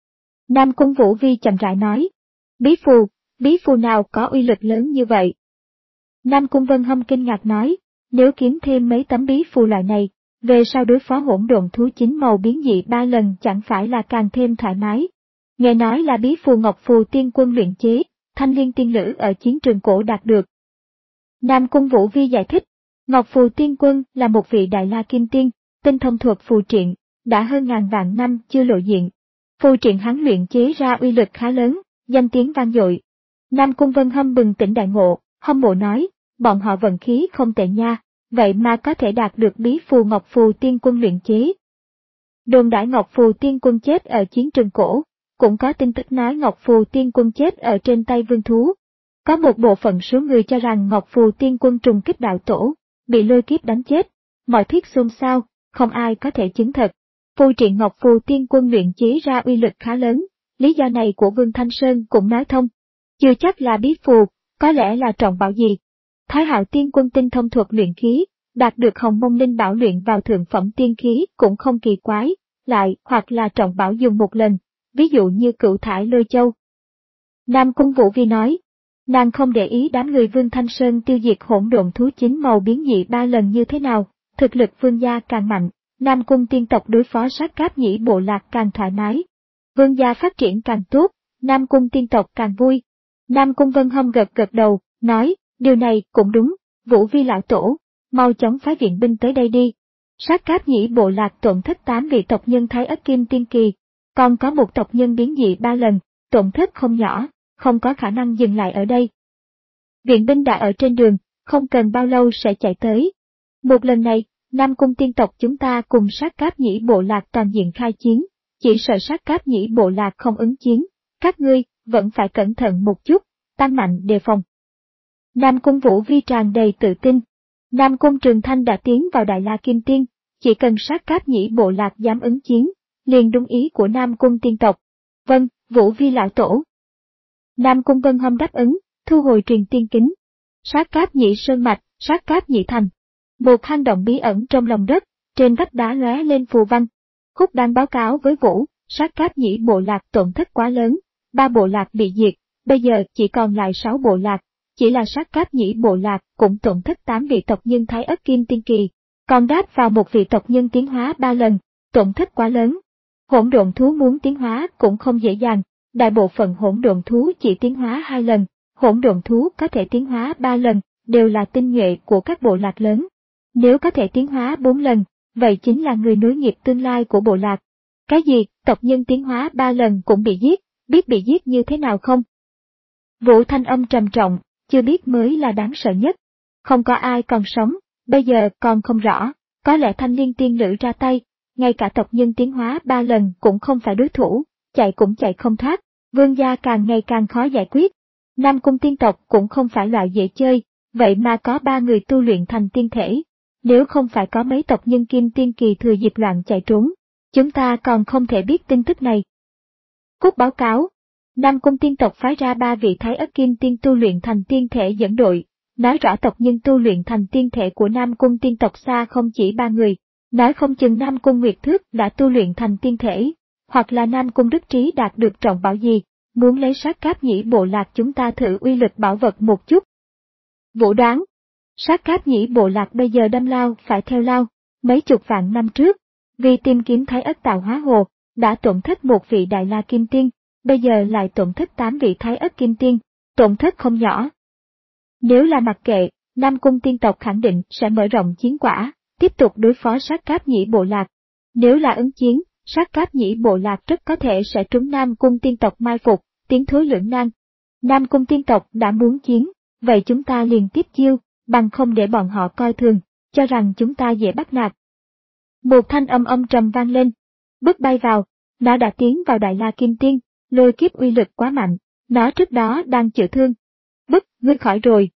Nam Cung Vũ Vi chậm rãi nói, bí phù, bí phù nào có uy lực lớn như vậy? Nam Cung Vân Hâm kinh ngạc nói, nếu kiếm thêm mấy tấm bí phù loại này, về sau đối phó hỗn độn thú chín màu biến dị ba lần chẳng phải là càng thêm thoải mái. Nghe nói là bí phù Ngọc Phù Tiên Quân luyện chế, Thanh Liên tiên lữ ở chiến trường cổ đạt được. Nam Cung Vũ Vi giải thích, Ngọc Phù Tiên Quân là một vị đại la kim tiên, tinh thông thuật phù triện, đã hơn ngàn vạn năm chưa lộ diện. Phù triện hắn luyện chế ra uy lực khá lớn, danh tiếng vang dội. Nam Cung Vân Hâm bừng tỉnh đại ngộ, hâm mộ nói, bọn họ vận khí không tệ nha, vậy mà có thể đạt được bí phù Ngọc Phù Tiên Quân luyện chế. Đồn đại Ngọc Phù Tiên Quân chết ở chiến trường cổ, cũng có tin tức nói Ngọc Phù Tiên Quân chết ở trên tay vương thú. Có một bộ phận số người cho rằng Ngọc Phù Tiên Quân trùng kích đạo tổ, bị lôi kiếp đánh chết, mọi thuyết xôn xao, không ai có thể chứng thực. Phù triện Ngọc Phù Tiên Quân luyện chế ra uy lực khá lớn, lý do này của Vương Thanh Sơn cũng nói thông. Chưa chắc là bí phù, có lẽ là trọng bảo gì. Thái Hạo Tiên Quân tinh thông thuật luyện khí, đạt được Hồng Mông Linh Bảo luyện vào thượng phẩm tiên khí cũng không kỳ quái, lại hoặc là trọng bảo dùng một lần, ví dụ như Cửu Thải Lôi Châu. Nam Cung Vũ Vi nói, nàng không để ý đám người Vương Thanh Sơn tiêu diệt hỗn độn thú chín màu biến dị ba lần như thế nào, thực lực vương gia càng mạnh, Nam Cung tiên tộc đối phó Sát Cáp Nhĩ bộ lạc càng thoải mái. Vương gia phát triển càng tốt, Nam Cung tiên tộc càng vui. Nam Cung Vân Hâm gật gật đầu, nói, điều này cũng đúng, Vũ Vi lão tổ, mau chóng phái viện binh tới đây đi. Sát Cáp Nhĩ bộ lạc tổn thất tám vị tộc nhân Thái Ất Kim Tiên kỳ, còn có một tộc nhân biến dị ba lần, tổn thất không nhỏ, không có khả năng dừng lại ở đây. Viện binh đã ở trên đường, không cần bao lâu sẽ chạy tới. Một lần này, Nam Cung tiên tộc chúng ta cùng Sát Cáp Nhĩ bộ lạc toàn diện khai chiến, chỉ sợ Sát Cáp Nhĩ bộ lạc không ứng chiến, các ngươi vẫn phải cẩn thận một chút, tăng mạnh đề phòng. Nam Cung Vũ Vi tràn đầy tự tin. Nam Cung Trường Thanh đã tiến vào Đại La Kim Tiên, chỉ cần Sát Cáp Nhĩ bộ lạc dám ứng chiến, liền đúng ý của Nam Cung tiên tộc. Vâng, Vũ Vi lão tổ. Nam Cung Vân Hâm đáp ứng, thu hồi truyền tiên kính. Sát Cáp Nhĩ sơn mạch, Sát Cáp Nhĩ thành. Một hang động bí ẩn trong lòng đất, trên vách đá lóe lên phù văn. Khúc đang báo cáo với Vũ, Sát Cáp Nhĩ bộ lạc tổn thất quá lớn, ba bộ lạc bị diệt, bây giờ chỉ còn lại sáu bộ lạc, chỉ là Sát Cáp Nhĩ bộ lạc cũng tổn thất tám vị tộc nhân Thái Ất Kim Tiên kỳ, còn đáp vào một vị tộc nhân tiến hóa ba lần, tổn thất quá lớn. Hỗn độn thú muốn tiến hóa cũng không dễ dàng, đại bộ phận hỗn độn thú chỉ tiến hóa hai lần, hỗn độn thú có thể tiến hóa ba lần, đều là tinh nhuệ của các bộ lạc lớn. Nếu có thể tiến hóa bốn lần, vậy chính là người nối nghiệp tương lai của bộ lạc. Cái gì, tộc nhân tiến hóa ba lần cũng bị giết, biết bị giết như thế nào không? Vũ thanh âm trầm trọng, chưa biết mới là đáng sợ nhất. Không có ai còn sống, bây giờ còn không rõ, có lẽ thanh liên tiên nữ ra tay, ngay cả tộc nhân tiến hóa ba lần cũng không phải đối thủ, chạy cũng chạy không thoát, vương gia càng ngày càng khó giải quyết. Nam cung tiên tộc cũng không phải loại dễ chơi, vậy mà có ba người tu luyện thành tiên thể. Nếu không phải có mấy tộc nhân kim tiên kỳ thừa dịp loạn chạy trốn, chúng ta còn không thể biết tin tức này. Cút báo cáo. Nam cung tiên tộc phái ra ba vị thái ất kim tiên tu luyện thành tiên thể dẫn đội, nói rõ tộc nhân tu luyện thành tiên thể của Nam cung tiên tộc xa không chỉ ba người, nói không chừng Nam cung Nguyệt Thước đã tu luyện thành tiên thể, hoặc là Nam cung Đức Trí đạt được trọng bảo gì, muốn lấy sát cáp nhĩ bộ lạc chúng ta thử uy lực bảo vật một chút. Vũ đoán, sát cáp nhĩ bộ lạc bây giờ đâm lao phải theo lao, mấy chục vạn năm trước, vì tìm kiếm thái ất tạo hóa hồ, đã tổn thất một vị đại la kim tiên, bây giờ lại tổn thất tám vị thái ất kim tiên, tổn thất không nhỏ. Nếu là mặc kệ, Nam cung tiên tộc khẳng định sẽ mở rộng chiến quả, tiếp tục đối phó sát cáp nhĩ bộ lạc. Nếu là ứng chiến, sát cáp nhĩ bộ lạc rất có thể sẽ trúng Nam cung tiên tộc mai phục, tiến thối lưỡng nan. Nam cung tiên tộc đã muốn chiến, vậy chúng ta liền tiếp chiêu, bằng không để bọn họ coi thường, cho rằng chúng ta dễ bắt nạt. Một thanh âm âm trầm vang lên, bước bay vào, nó đã tiến vào đại la kim tiên, lôi kiếp uy lực quá mạnh, nó trước đó đang chữa thương. Bức, ngươi khỏi rồi.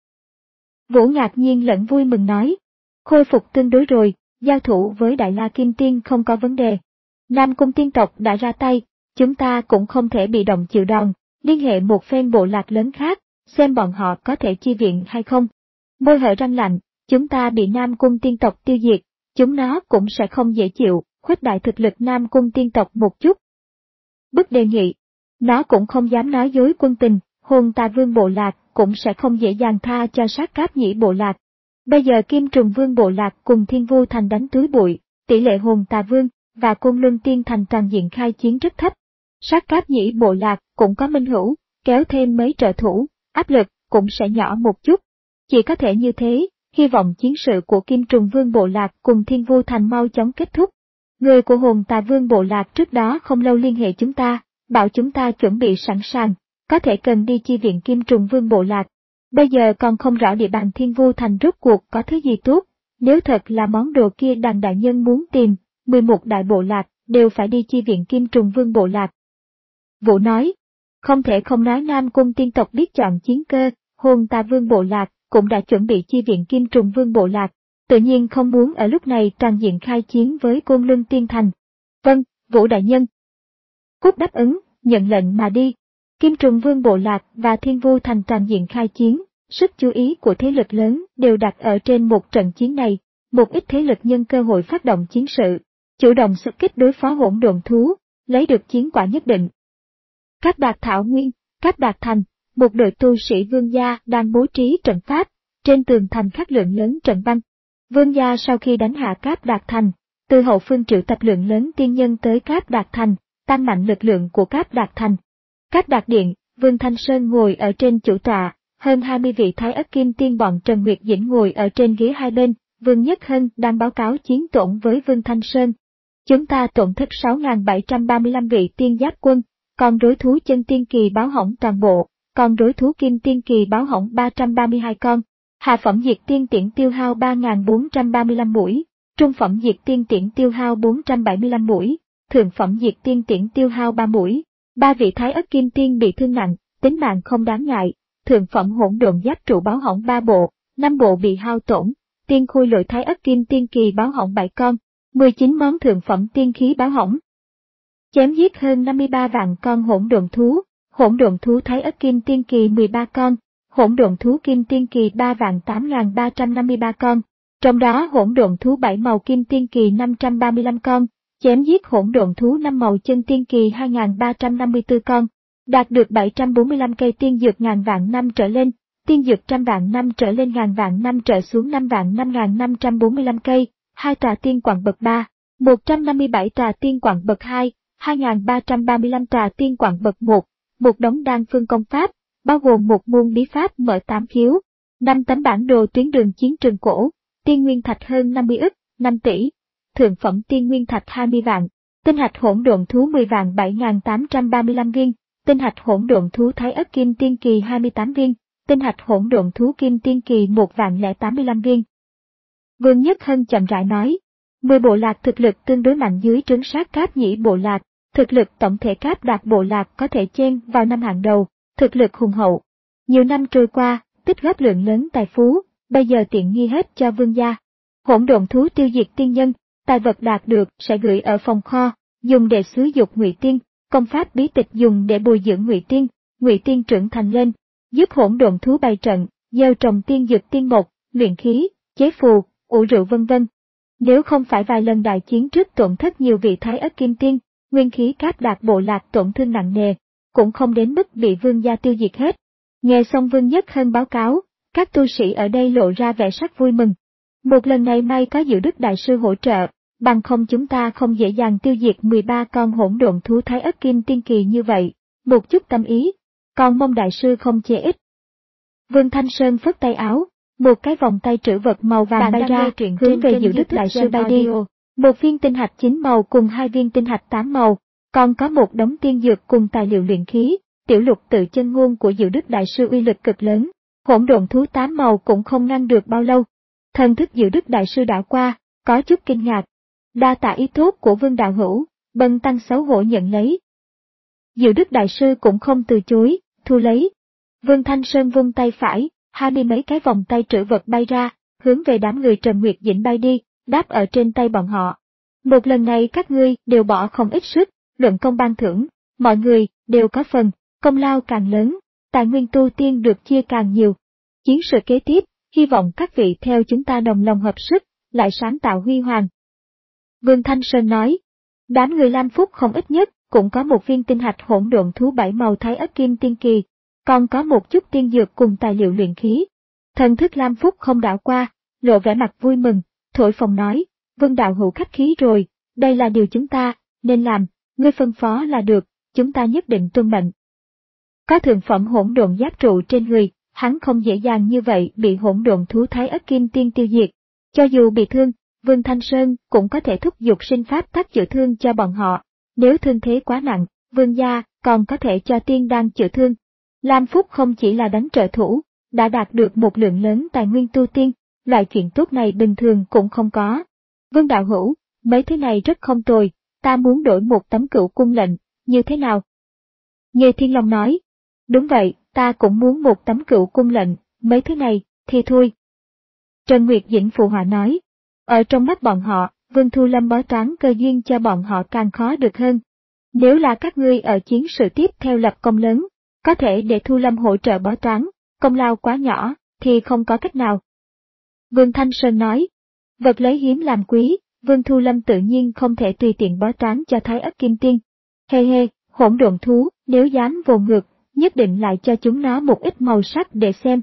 Vũ ngạc nhiên lẫn vui mừng nói, khôi phục tương đối rồi, giao thủ với đại la kim tiên không có vấn đề. Nam cung tiên tộc đã ra tay, chúng ta cũng không thể bị động chịu đòn, liên hệ một phen bộ lạc lớn khác, xem bọn họ có thể chi viện hay không. Môi hở răng lạnh, chúng ta bị Nam cung tiên tộc tiêu diệt, chúng nó cũng sẽ không dễ chịu, khuếch đại thực lực Nam cung tiên tộc một chút. Bức đề nghị, nó cũng không dám nói dối quân tình, hồn tà vương bộ lạc cũng sẽ không dễ dàng tha cho sát cáp nhĩ bộ lạc. Bây giờ Kim Trùng Vương bộ lạc cùng Thiên Vu Thành đánh túi bụi, tỷ lệ hồn tà vương và Côn Luân Tiên Thành toàn diện khai chiến rất thấp. Sát cáp nhĩ bộ lạc cũng có minh hữu, kéo thêm mấy trợ thủ, áp lực cũng sẽ nhỏ một chút. Chỉ có thể như thế, hy vọng chiến sự của Kim Trùng Vương bộ lạc cùng Thiên Vu Thành mau chóng kết thúc. Người của hồn tà vương bộ lạc trước đó không lâu liên hệ chúng ta, bảo chúng ta chuẩn bị sẵn sàng, có thể cần đi chi viện Kim Trùng Vương bộ lạc. Bây giờ còn không rõ địa bàn Thiên Vu Thành rốt cuộc có thứ gì tốt, nếu thật là món đồ kia đàn đại nhân muốn tìm, mười một đại bộ lạc đều phải đi chi viện Kim Trùng Vương bộ lạc. Vũ nói, không thể không nói Nam cung tiên tộc biết chọn chiến cơ, hồn tà vương bộ lạc cũng đã chuẩn bị chi viện Kim Trùng Vương bộ lạc, tự nhiên không muốn ở lúc này toàn diện khai chiến với Côn Luân Tiên Thành. Vâng, Vũ đại nhân. Cúc đáp ứng, nhận lệnh mà đi. Kim Trùng Vương bộ lạc và Thiên Vu Thành toàn diện khai chiến, sức chú ý của thế lực lớn đều đặt ở trên một trận chiến này, một ít thế lực nhân cơ hội phát động chiến sự, chủ động xuất kích đối phó hỗn độn thú, lấy được chiến quả nhất định. Các Đạt Thảo Nguyên, các Đạt Thành, một đội tu sĩ vương gia đang bố trí trận pháp, trên tường thành khắc lượng lớn trận băng. Vương gia sau khi đánh hạ Cáp Đạt Thành, từ hậu phương triệu tập lượng lớn tiên nhân tới Cáp Đạt Thành, tăng mạnh lực lượng của Cáp Đạt Thành. Cáp Đạt Điện, Vương Thanh Sơn ngồi ở trên chủ tọa, hơn hai mươi vị thái ất kim tiên bọn Trần Nguyệt Dĩnh ngồi ở trên ghế hai bên, Vương Nhất Hân đang báo cáo chiến tổn với Vương Thanh Sơn. Chúng ta tổn thất sáu nghìn bảy trăm ba mươi lăm vị tiên giáp quân, còn đối thú chân tiên kỳ báo hỏng toàn bộ, còn đối thú kim tiên kỳ báo hỏng ba trăm ba mươi hai con. Hạ phẩm diệt tiên tiễn tiêu hao ba nghìn bốn trăm ba mươi lăm mũi, trung phẩm diệt tiên tiễn tiêu hao bốn trăm bảy mươi lăm mũi, thượng phẩm diệt tiên tiễn tiêu hao ba mũi. Ba vị thái ất kim tiên bị thương nặng, tính mạng không đáng ngại, thượng phẩm hỗn độn giáp trụ báo hỏng ba bộ, năm bộ bị hao tổn, tiên khôi lội thái ất kim tiên kỳ báo hỏng bảy con, mười chín món thượng phẩm tiên khí báo hỏng. Chém giết hơn năm mươi ba vạn con hỗn độn thú, hỗn độn thú thái ất kim tiên kỳ mười ba con, hỗn độn thú kim tiên kỳ ba vạn tám nghìn ba trăm năm mươi ba con, trong đó hỗn độn thú bảy màu kim tiên kỳ năm trăm ba mươi lăm con. Chém giết hỗn độn thú năm màu chân tiên kỳ hai nghìn ba trăm năm mươi tư con, đạt được bảy trăm bốn mươi lăm cây tiên dược ngàn vạn năm trở lên, tiên dược trăm vạn năm trở lên ngàn vạn năm trở xuống năm vạn năm nghìn năm trăm bốn mươi lăm cây, hai tòa tiên quặng bậc ba, một trăm năm mươi bảy tòa tiên quặng bậc hai, hai nghìn ba trăm ba mươi lăm tòa tiên quặng bậc một, một đống đan phương công pháp, bao gồm một môn bí pháp mở tám khiếu, năm tấm bản đồ tuyến đường chiến trường cổ, tiên nguyên thạch hơn năm mươi ức, năm tỷ, thượng phẩm tiên nguyên thạch hai mươi vạn, tinh hạch hỗn độn thú mười vạn bảy nghìn tám trăm ba mươi lăm viên, tinh hạch hỗn độn thú thái ất kim tiên kỳ hai mươi tám viên, tinh hạch hỗn độn thú kim tiên kỳ một vạn lẻ tám mươi lăm viên. Vương Nhất Hân chậm rãi nói, mười bộ lạc thực lực tương đối mạnh dưới trướng sát Cáp Nhĩ bộ lạc, thực lực tổng thể Cáp Đạt bộ lạc có thể chen vào năm hàng đầu, thực lực hùng hậu. Nhiều năm trôi qua, tích góp lượng lớn tài phú, bây giờ tiện nghi hết cho vương gia. Hỗn độn thú tiêu diệt tiên nhân, tài vật đạt được sẽ gửi ở phòng kho, dùng để xúi dục Ngụy Tiên, công pháp bí tịch dùng để bồi dưỡng Ngụy Tiên, Ngụy Tiên trưởng thành lên, giúp hỗn độn thú bày trận, gieo trồng tiên dược tiên mộc, luyện khí, chế phù, ủ rượu vân vân. Nếu không phải vài lần đại chiến trước tổn thất nhiều vị thái ất kim tiên, nguyên khí Cáp Đạt bộ lạc tổn thương nặng nề, cũng không đến mức bị vương gia tiêu diệt hết. Nghe xong Vương Nhất Hân báo cáo, các tu sĩ ở đây lộ ra vẻ sắc vui mừng. Một lần này may có Diệu Đức Đại Sư hỗ trợ, bằng không chúng ta không dễ dàng tiêu diệt mười ba con hỗn độn thú thái ất kim tiên kỳ như vậy, một chút tâm ý, còn mong Đại Sư không chê ít. Vương Thanh Sơn phất tay áo, một cái vòng tay trữ vật màu vàng bay ra, hướng về Diệu Đức Đại Sư bay đi. Một viên tinh hạch chín màu cùng hai viên tinh hạch tám màu, còn có một đống tiên dược cùng tài liệu luyện khí, tiểu lục tự chân ngôn của Diệu Đức Đại Sư uy lực cực lớn, hỗn độn thú tám màu cũng không ngăn được bao lâu. Thần thức Diệu Đức Đại Sư đảo qua, có chút kinh ngạc. Đa tạ ý tốt của Vương đạo hữu, Bần tăng xấu hổ nhận lấy. Diệu Đức Đại Sư cũng không từ chối, thu lấy. Vương Thanh Sơn vung tay phải, hai mươi mấy cái vòng tay trữ vật bay ra, hướng về đám người Trần Nguyệt Dĩnh bay đi, đáp ở trên tay bọn họ. Một lần này các ngươi đều bỏ không ít sức, luận công ban thưởng, mọi người đều có phần, công lao càng lớn, tài nguyên tu tiên được chia càng nhiều. Chiến sự kế tiếp, hy vọng các vị theo chúng ta đồng lòng hợp sức, lại sáng tạo huy hoàng. Vương Thanh Sơn nói, đám người Lam Phúc không ít nhất, cũng có một viên tinh hạch hỗn độn thú bảy màu thái ất kim tiên kỳ, còn có một chút tiên dược cùng tài liệu luyện khí. Thần thức Lam Phúc không đảo qua, lộ vẻ mặt vui mừng, thổi phồng nói, Vương đạo hữu khách khí rồi, đây là điều chúng ta nên làm, ngươi phân phó là được, chúng ta nhất định tuân mệnh. Có thượng phẩm hỗn độn giáp trụ trên người, hắn không dễ dàng như vậy bị hỗn độn thú thái ất kim tiên tiêu diệt. Cho dù bị thương, Vương Thanh Sơn cũng có thể thúc giục sinh pháp tác chữa thương cho bọn họ. Nếu thương thế quá nặng, Vương gia còn có thể cho tiên đan chữa thương. Lam Phúc không chỉ là đánh trợ thủ, đã đạt được một lượng lớn tài nguyên tu tiên, loại chuyện tốt này bình thường cũng không có. Vương đạo hữu, mấy thứ này rất không tồi, ta muốn đổi một tấm cửu cung lệnh, như thế nào? Nghê Thiên Long nói, đúng vậy, ta cũng muốn một tấm cửu cung lệnh, mấy thứ này, thì thôi. Trần Nguyệt Dĩnh phụ họa nói, ở trong mắt bọn họ, Vương Thu Lâm bói toán cơ duyên cho bọn họ càng khó được hơn. Nếu là các ngươi ở chiến sự tiếp theo lập công lớn, có thể để Thu Lâm hỗ trợ bói toán, công lao quá nhỏ, thì không có cách nào. Vương Thanh Sơn nói, vật lấy hiếm làm quý, Vương Thu Lâm tự nhiên không thể tùy tiện bói toán cho Thái Ất Kim Tiên. Hê hê, hỗn độn thú, nếu dám vô ngược, nhất định lại cho chúng nó một ít màu sắc để xem.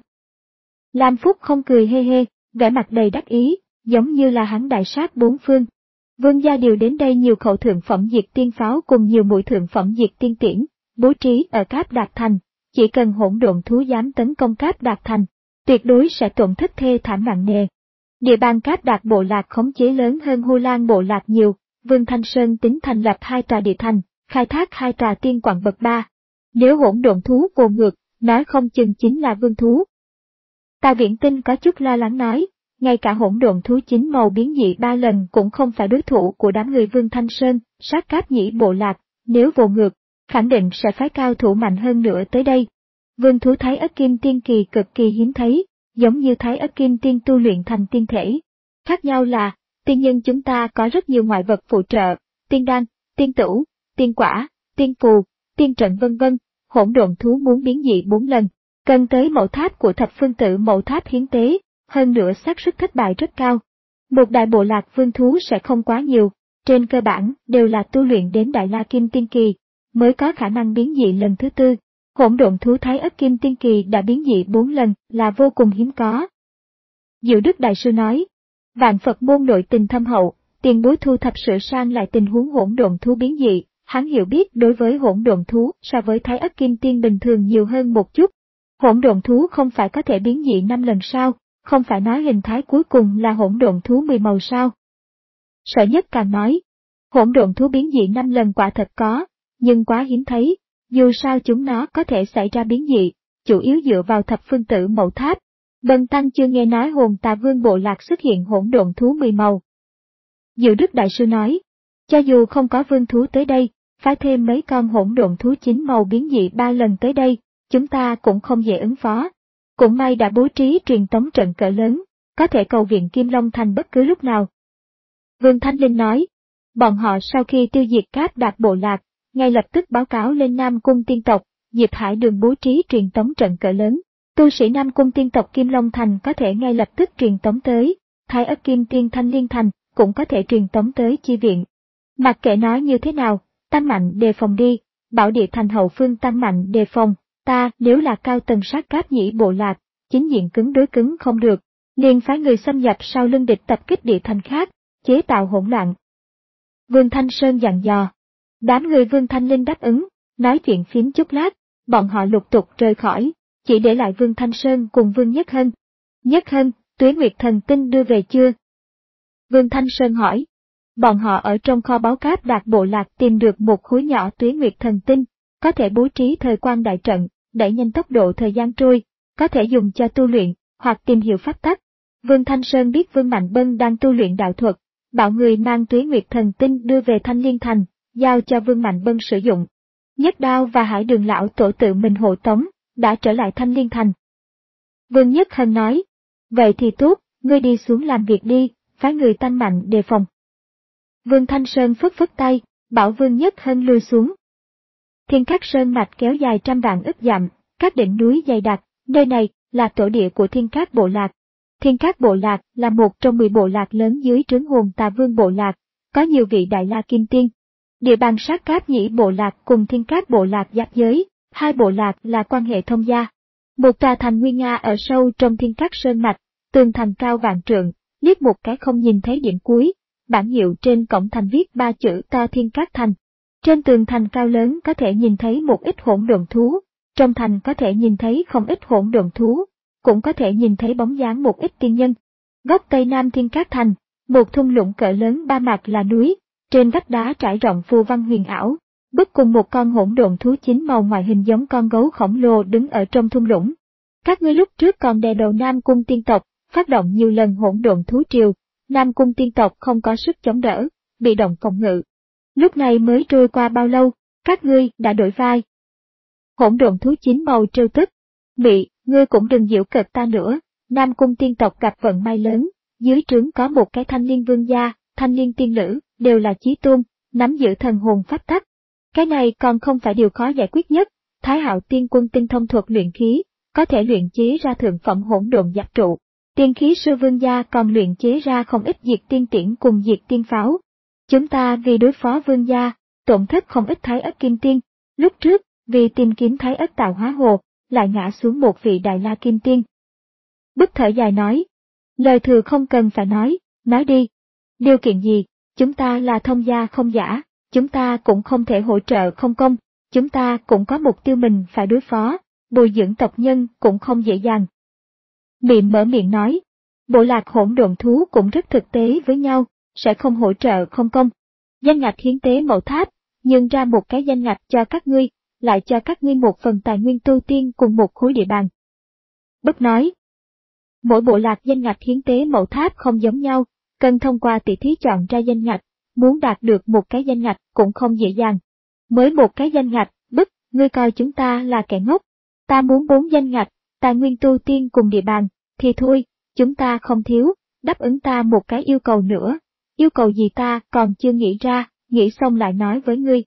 Lam Phúc không cười hê hê, vẻ mặt đầy đắc ý, giống như là hắn đại sát bốn phương. Vương gia điều đến đây nhiều khẩu thượng phẩm diệt tiên pháo cùng nhiều mũi thượng phẩm diệt tiên tiễn, bố trí ở Cáp Đạt Thành, chỉ cần hỗn độn thú dám tấn công Cáp Đạt Thành, tuyệt đối sẽ tổn thất thê thảm nặng nề. Địa bàn Cáp Đạt bộ lạc khống chế lớn hơn Hu Lan bộ lạc nhiều, Vương Thanh Sơn tính thành lập hai tòa địa thành, khai thác hai tòa tiên quặng bậc ba. Nếu hỗn độn thú vô ngược, nói không chừng chính là vương thú. Tào Viễn Tinh có chút lo lắng nói, ngay cả hỗn độn thú chín màu biến dị ba lần cũng không phải đối thủ của đám người Vương Thanh Sơn, sát Cáp Nhĩ bộ lạc, nếu vô ngược, khẳng định sẽ phái cao thủ mạnh hơn nữa tới đây. Vương thú Thái Ất Kim Tiên kỳ cực kỳ hiếm thấy, giống như Thái Ất Kim Tiên tu luyện thành tiên thể. Khác nhau là, tiên nhân chúng ta có rất nhiều ngoại vật phụ trợ, tiên đan, tiên tửu, tiên quả, tiên phù, tiên trận vân vân. Hỗn độn thú muốn biến dị bốn lần, cần tới mẫu tháp của thập phương tự mẫu tháp hiến tế, hơn nữa xác suất thất bại rất cao. Một đại bộ lạc vương thú sẽ không quá nhiều, trên cơ bản đều là tu luyện đến Đại La Kim Tiên kỳ, mới có khả năng biến dị lần thứ tư. Hỗn độn thú Thái Ất Kim Tiên kỳ đã biến dị bốn lần là vô cùng hiếm có. Diệu Đức Đại Sư nói, vạn Phật môn nội tình thâm hậu, tiền bối thu thập sửa sang lại tình huống hỗn độn thú biến dị, hắn hiểu biết đối với hỗn độn thú so với Thái Ất Kim Tiên bình thường nhiều hơn một chút. Hỗn độn thú không phải có thể biến dị năm lần sao, không phải nói hình thái cuối cùng là hỗn độn thú mười màu sao. Sở Nhất càng nói, hỗn độn thú biến dị năm lần quả thật có, nhưng quá hiếm thấy, dù sao chúng nó có thể xảy ra biến dị, chủ yếu dựa vào thập phương tử mẫu tháp. Bần tăng chưa nghe nói hồn tà vương bộ lạc xuất hiện hỗn độn thú mười màu. Diệu Đức Đại Sư nói, cho dù không có vương thú tới đây, phái thêm mấy con hỗn độn thú chín màu biến dị ba lần tới đây, chúng ta cũng không dễ ứng phó. Cũng may đã bố trí truyền tống trận cỡ lớn, có thể cầu viện Kim Long Thành bất cứ lúc nào. Vương Thanh Linh nói, bọn họ sau khi tiêu diệt Cáp Đạt bộ lạc, ngay lập tức báo cáo lên Nam Cung tiên tộc, Diệp Hải Đường bố trí truyền tống trận cỡ lớn. Tu sĩ Nam Cung tiên tộc Kim Long Thành có thể ngay lập tức truyền tống tới, Thái Ất Kim Tiên Thanh Liên Thành cũng có thể truyền tống tới chi viện. Mặc kệ nói như thế nào, tăng mạnh đề phòng đi, Bảo Địa Thành hậu phương tăng mạnh đề phòng, ta nếu là cao tầng sát Cáp Nhĩ bộ lạc, chính diện cứng đối cứng không được, liền phái người xâm nhập sau lưng địch tập kích địa thành khác, chế tạo hỗn loạn. Vương Thanh Sơn dặn dò. Đám người Vương Thanh Linh đáp ứng, nói chuyện phím chút lát, bọn họ lục tục rời khỏi, chỉ để lại Vương Thanh Sơn cùng Vương Nhất Hân. Nhất Hân, Tuế Nguyệt Thần Tinh đưa về chưa? Vương Thanh Sơn hỏi. Bọn họ ở trong kho báu Cáp Đạt bộ lạc tìm được một khối nhỏ Tuế Nguyệt Thần Tinh, có thể bố trí thời quan đại trận, đẩy nhanh tốc độ thời gian trôi, có thể dùng cho tu luyện, hoặc tìm hiểu pháp tắc. Vương Thanh Sơn biết Vương Mạnh Bân đang tu luyện đạo thuật, bảo người mang Tuế Nguyệt Thần Tinh đưa về Thanh Liên Thành, giao cho Vương Mạnh Bân sử dụng. Nhất Đao và Hải Đường lão tổ tự mình hộ tống, đã trở lại Thanh Liên Thành. Vương Nhất Hân nói, vậy thì tốt, ngươi đi xuống làm việc đi, phái người tăng mạnh đề phòng. Vương Thanh Sơn phất phất tay, bảo Vương Nhất Hân lui xuống. Thiên Khắc Sơn mạch kéo dài trăm vạn ức dặm, các đỉnh núi dày đặc, nơi này là tổ địa của Thiên Khắc bộ lạc. Thiên Khắc bộ lạc là một trong mười bộ lạc lớn dưới trướng hồn tà vương bộ lạc, có nhiều vị đại la kim tiên. Địa bàn sát Cáp Nhĩ bộ lạc cùng Thiên Khắc bộ lạc giáp giới, hai bộ lạc là quan hệ thông gia. Một tòa thành nguy nga ở sâu trong Thiên Khắc Sơn mạch, tường thành cao vạn trượng, liếc một cái không nhìn thấy điểm cuối. Bản hiệu trên cổng thành viết ba chữ to Thiên Khắc Thành. Trên tường thành cao lớn có thể nhìn thấy một ít hỗn độn thú, trong thành có thể nhìn thấy không ít hỗn độn thú, cũng có thể nhìn thấy bóng dáng một ít tiên nhân. Góc tây nam Thiên Khắc Thành, một thung lũng cỡ lớn ba mặt là núi, trên vách đá trải rộng phù văn huyền ảo, bức cùng một con hỗn độn thú chín màu ngoại hình giống con gấu khổng lồ đứng ở trong thung lũng. Các ngươi lúc trước còn đè đầu Nam Cung tiên tộc, phát động nhiều lần hỗn độn thú triều, Nam Cung tiên tộc không có sức chống đỡ, bị động phòng ngự. Lúc này mới trôi qua bao lâu, các ngươi đã đổi vai. Hỗn độn thú chín màu trêu tức, Mị, ngươi cũng đừng giễu cợt ta nữa, Nam Cung tiên tộc gặp vận may lớn, dưới trướng có một cái Thanh Liên vương gia, Thanh Liên tiên nữ, đều là chí tôn, nắm giữ thần hồn pháp tắc. Cái này còn không phải điều khó giải quyết nhất, Thái Hạo tiên quân tinh thông thuật luyện khí, có thể luyện chế ra thượng phẩm hỗn độn giáp trụ. Tiên khí sư vương gia còn luyện chế ra không ít diệt tiên tiễn cùng diệt tiên pháo. Chúng ta vì đối phó vương gia, tổn thất không ít Thái Ất kim tiên, lúc trước, vì tìm kiếm Thái Ất tạo hóa hồ, lại ngã xuống một vị đại la kim tiên. Bức thở dài nói, lời thừa không cần phải nói, nói đi. Điều kiện gì, chúng ta là thông gia không giả, chúng ta cũng không thể hỗ trợ không công, chúng ta cũng có mục tiêu mình phải đối phó, bồi dưỡng tộc nhân cũng không dễ dàng. Miệng mở miệng nói, bộ lạc hỗn độn thú cũng rất thực tế với nhau, sẽ không hỗ trợ không công. Danh ngạch hiến tế mẫu tháp, nhưng ra một cái danh ngạch cho các ngươi, lại cho các ngươi một phần tài nguyên tu tiên cùng một khối địa bàn. Bất nói, mỗi bộ lạc danh ngạch hiến tế mẫu tháp không giống nhau, cần thông qua tỷ thí chọn ra danh ngạch, muốn đạt được một cái danh ngạch cũng không dễ dàng. Mới một cái danh ngạch, Bức, ngươi coi chúng ta là kẻ ngốc, ta muốn bốn danh ngạch, tài nguyên tu tiên cùng địa bàn, thì thôi, chúng ta không thiếu, đáp ứng ta một cái yêu cầu nữa. Yêu cầu gì ta còn chưa nghĩ ra, nghĩ xong lại nói với ngươi.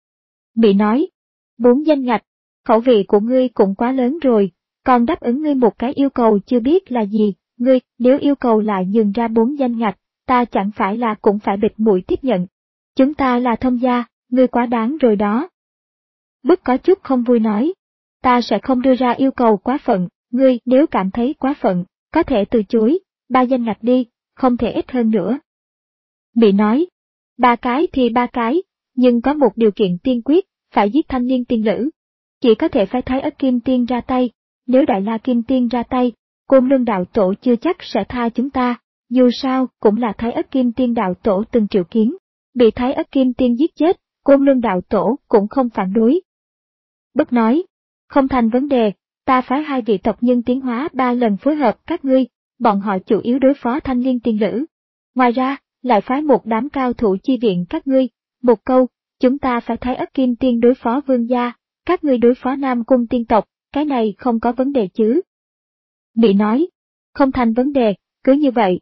Bị nói, bốn danh ngạch, khẩu vị của ngươi cũng quá lớn rồi, còn đáp ứng ngươi một cái yêu cầu chưa biết là gì, ngươi, nếu yêu cầu lại nhường ra bốn danh ngạch, ta chẳng phải là cũng phải bịt mũi tiếp nhận. Chúng ta là thông gia, ngươi quá đáng rồi đó. Bức có chút không vui nói, ta sẽ không đưa ra yêu cầu quá phận, ngươi nếu cảm thấy quá phận, có thể từ chối, ba danh ngạch đi, không thể ít hơn nữa. Bị nói, ba cái thì ba cái, nhưng có một điều kiện tiên quyết, phải giết Thanh Liên Tiên Lữ. Chỉ có thể phái Thái Ất Kim Tiên ra tay, nếu Đại La Kim Tiên ra tay, Côn Luân Đạo Tổ chưa chắc sẽ tha chúng ta, dù sao cũng là Thái Ất Kim Tiên Đạo Tổ từng triệu kiến, bị Thái Ất Kim Tiên giết chết, Côn Luân Đạo Tổ cũng không phản đối. Bất nói, không thành vấn đề, ta phái hai vị tộc nhân tiến hóa ba lần phối hợp các ngươi, bọn họ chủ yếu đối phó Thanh Liên Tiên Lữ. Ngoài ra, lại phái một đám cao thủ chi viện các ngươi, một câu, chúng ta phải Thái Ất Kim Tiên đối phó Vương gia, các ngươi đối phó Nam Cung tiên tộc, cái này không có vấn đề chứ. Bị nói, không thành vấn đề, cứ như vậy.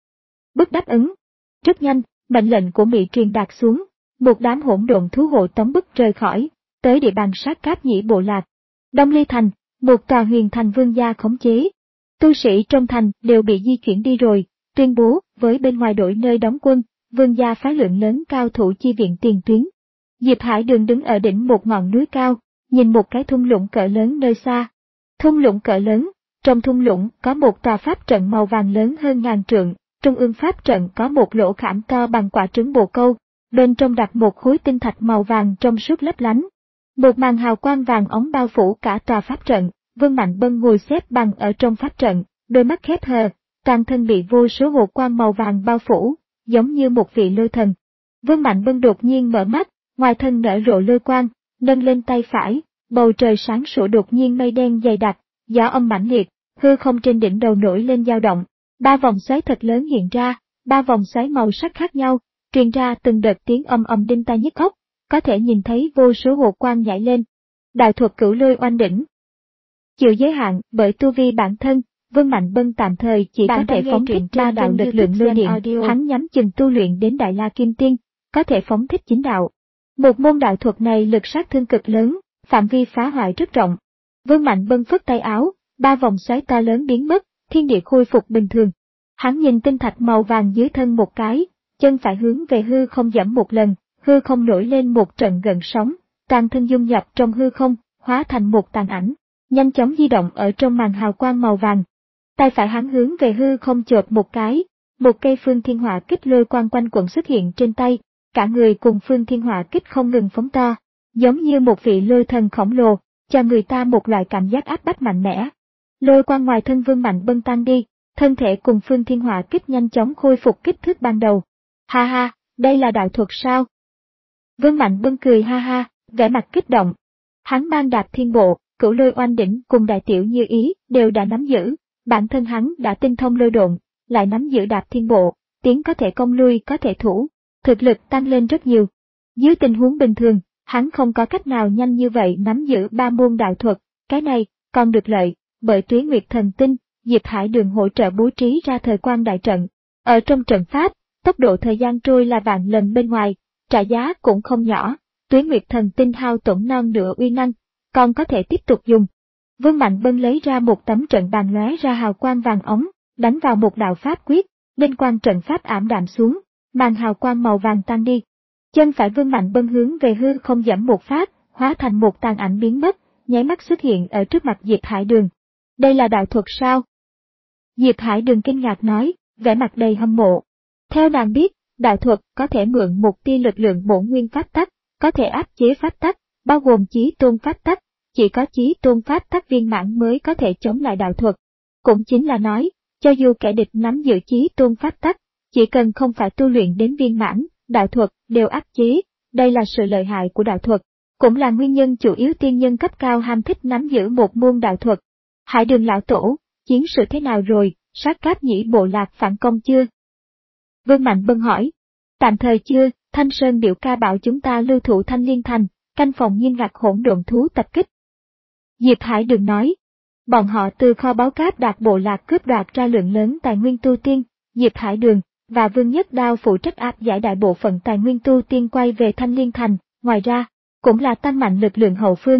Bức đáp ứng. Rất nhanh, mệnh lệnh của Mỹ truyền đạt xuống, một đám hỗn độn thú hộ tống bức rời khỏi, tới địa bàn sát cáp nhĩ bộ lạc. Đông Ly Thành, một tòa huyền thành Vương gia khống chế. Tu sĩ trong thành đều bị di chuyển đi rồi, tuyên bố với bên ngoài đổi nơi đóng quân, Vương gia phái lượng lớn cao thủ chi viện tiền tuyến. Diệp Hải Đường đứng ở đỉnh một ngọn núi cao, nhìn một cái thung lũng cỡ lớn nơi xa. Thung lũng cỡ lớn, trong thung lũng có một tòa pháp trận màu vàng lớn hơn ngàn trượng, trung ương pháp trận có một lỗ khảm to bằng quả trứng bồ câu, bên trong đặt một khối tinh thạch màu vàng trong suốt lấp lánh. Một màn hào quang vàng óng bao phủ cả tòa pháp trận, Vương Mạnh Bân ngồi xếp bằng ở trong pháp trận, đôi mắt khép hờ, toàn thân bị vô số hồ quang màu vàng bao phủ, giống như một vị lôi thần. Vương Mạnh Bân đột nhiên mở mắt, ngoài thân nở rộ lôi quang, nâng lên tay phải, bầu trời sáng sủa đột nhiên mây đen dày đặc, gió âm mãnh liệt, hư không trên đỉnh đầu nổi lên dao động, ba vòng xoáy thật lớn hiện ra, ba vòng xoáy màu sắc khác nhau, truyền ra từng đợt tiếng ầm ầm đinh tai nhức óc, có thể nhìn thấy vô số hồ quang nhảy lên. Đạo thuật Cửu Lôi Oanh Đỉnh. Chịu giới hạn bởi tu vi bản thân, Vương Mạnh Bân tạm thời chỉ có thể phóng thích ba đạo lực lượng lôi điện, hắn nhắm chừng tu luyện đến Đại La Kim Tiên, có thể phóng thích chính đạo. Một môn đạo thuật này lực sát thương cực lớn, phạm vi phá hoại rất rộng. Vương Mạnh Bân phất tay áo, ba vòng xoáy to lớn biến mất, thiên địa khôi phục bình thường. Hắn nhìn tinh thạch màu vàng dưới thân một cái, chân phải hướng về hư không giẫm một lần, hư không nổi lên một trận gợn sóng, toàn thân dung nhập trong hư không, hóa thành một tàn ảnh, nhanh chóng di động ở trong màn hào quang màu vàng. Tay phải hắn hướng về hư không chộp một cái, một cây phương thiên hỏa kích lôi quang quanh quẩn xuất hiện trên tay, cả người cùng phương thiên hỏa kích không ngừng phóng to, giống như một vị lôi thần khổng lồ, cho người ta một loại cảm giác áp bách mạnh mẽ. Lôi quang ngoài thân Vương Mạnh Bân tan đi, thân thể cùng phương thiên hỏa kích nhanh chóng khôi phục kích thước ban đầu. Ha ha, đây là đạo thuật sao? Vương Mạnh Bân cười ha ha, vẻ mặt kích động. Hắn ban đạp thiên bộ, Cửu Lôi Oanh Đỉnh cùng Đại Tiểu Như Ý đều đã nắm giữ, bản thân hắn đã tinh thông lôi độn, lại nắm giữ đạp thiên bộ, tiến có thể công lui có thể thủ, thực lực tăng lên rất nhiều. Dưới tình huống bình thường, hắn không có cách nào nhanh như vậy nắm giữ ba môn đạo thuật, cái này còn được lợi, bởi Tuế Nguyệt Thần Tinh, Diệp Hải Đường hỗ trợ bố trí ra thời quang đại trận. Ở trong trận pháp, tốc độ thời gian trôi là vạn lần bên ngoài, trả giá cũng không nhỏ, Tuế Nguyệt Thần Tinh hao tổn non nửa uy năng, còn có thể tiếp tục dùng. Vương Mạnh Bân lấy ra một tấm trận bàn lóe ra hào quang vàng ống, đánh vào một đạo pháp quyết, linh quang trận pháp ảm đạm xuống, màn hào quang màu vàng tan đi. Chân phải Vương Mạnh Bân hướng về hư không giẫm một phát, hóa thành một tàn ảnh biến mất, nháy mắt xuất hiện ở trước mặt Diệp Hải Đường. Đây là đạo thuật sao? Diệp Hải Đường kinh ngạc nói, vẻ mặt đầy hâm mộ. Theo nàng biết, đạo thuật có thể mượn một tia lực lượng bổn nguyên pháp tắc, có thể áp chế pháp tắc, bao gồm chí tôn pháp tắc, chỉ có chí tôn pháp tắc viên mãn mới có thể chống lại đạo thuật. Cũng chính là nói, cho dù kẻ địch nắm giữ chí tôn pháp tắc, chỉ cần không phải tu luyện đến viên mãn, đạo thuật đều áp chế, đây là sự lợi hại của đạo thuật, cũng là nguyên nhân chủ yếu tiên nhân cấp cao ham thích nắm giữ một môn đạo thuật. Hải Đường lão tổ, chiến sự thế nào rồi, sát cáp nhĩ bộ lạc phản công chưa? Vương Mạnh Bân hỏi. Tạm thời chưa, Thanh Sơn biểu ca bảo chúng ta lưu thủ Thanh Liên Thành, canh phòng nghiêm ngặt hỗn độn thú tập kích. Diệp Hải Đường nói. Bọn họ từ kho báu cáp đạt bộ lạc cướp đoạt ra lượng lớn tài nguyên tu tiên, Diệp Hải Đường và Vương Nhất Đao phụ trách áp giải đại bộ phận tài nguyên tu tiên quay về Thanh Liên Thành, ngoài ra, cũng là tăng mạnh lực lượng hậu phương.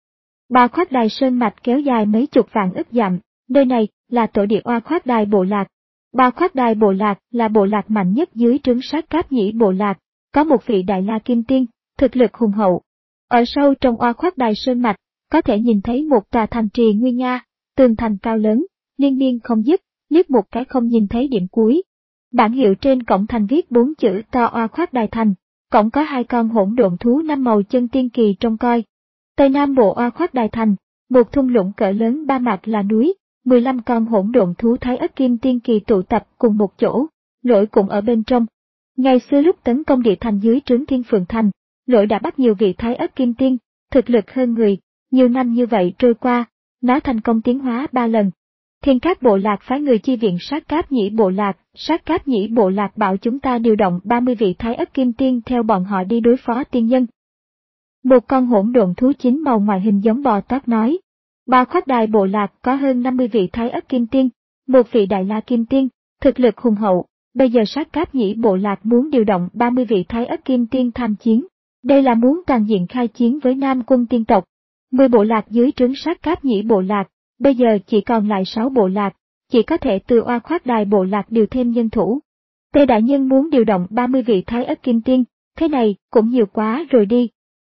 Ba khoát đài sơn mạch kéo dài mấy chục vạn ức dặm, nơi này là tổ địa oa khoát đài bộ lạc. Ba khoát đài bộ lạc là bộ lạc mạnh nhất dưới trướng sát cáp nhĩ bộ lạc, có một vị Đại La Kim Tiên, thực lực hùng hậu. Ở sâu trong oa khoát đài sơn mạch, có thể nhìn thấy một tòa thành trì nguy nga, tường thành cao lớn, liên miên không dứt, liếc một cái không nhìn thấy điểm cuối. Bảng hiệu trên cổng thành viết bốn chữ to oa khoát đài thành, cổng có hai con hỗn độn thú năm màu chân tiên kỳ trông coi. Tây Nam bộ Oa Khoác Đài Thành, một thung lũng cỡ lớn ba mặt là núi, mười lăm con hỗn độn thú Thái Ất Kim Tiên kỳ tụ tập cùng một chỗ, Lỗi cũng ở bên trong. Ngày xưa lúc tấn công địa thành dưới trướng Thiên Phượng Thành, Lỗi đã bắt nhiều vị Thái Ất Kim Tiên, thực lực hơn người, nhiều năm như vậy trôi qua, nó thành công tiến hóa ba lần. Thiên Các bộ lạc phái người chi viện Sát Cáp Nhĩ bộ lạc, Sát Cáp Nhĩ bộ lạc bảo chúng ta điều động ba mươi vị Thái Ất Kim Tiên theo bọn họ đi đối phó tiên nhân. Một con hỗn độn thú chín màu ngoài hình giống bò tót nói, Oa Khoác Đài bộ lạc có hơn năm mươi vị Thái Ất Kim Tiên, một vị Đại La Kim Tiên, thực lực hùng hậu, bây giờ Sát Cáp Nhĩ bộ lạc muốn điều động ba mươi vị Thái Ất Kim Tiên tham chiến, đây là muốn toàn diện khai chiến với Nam Cung tiên tộc. mười bộ lạc dưới trướng Sát Cáp Nhĩ bộ lạc, bây giờ chỉ còn lại sáu bộ lạc, chỉ có thể từ Oa Khoác Đài bộ lạc điều thêm nhân thủ. Tề đại nhân muốn điều động ba mươi vị Thái Ất Kim Tiên, thế này cũng nhiều quá rồi đi.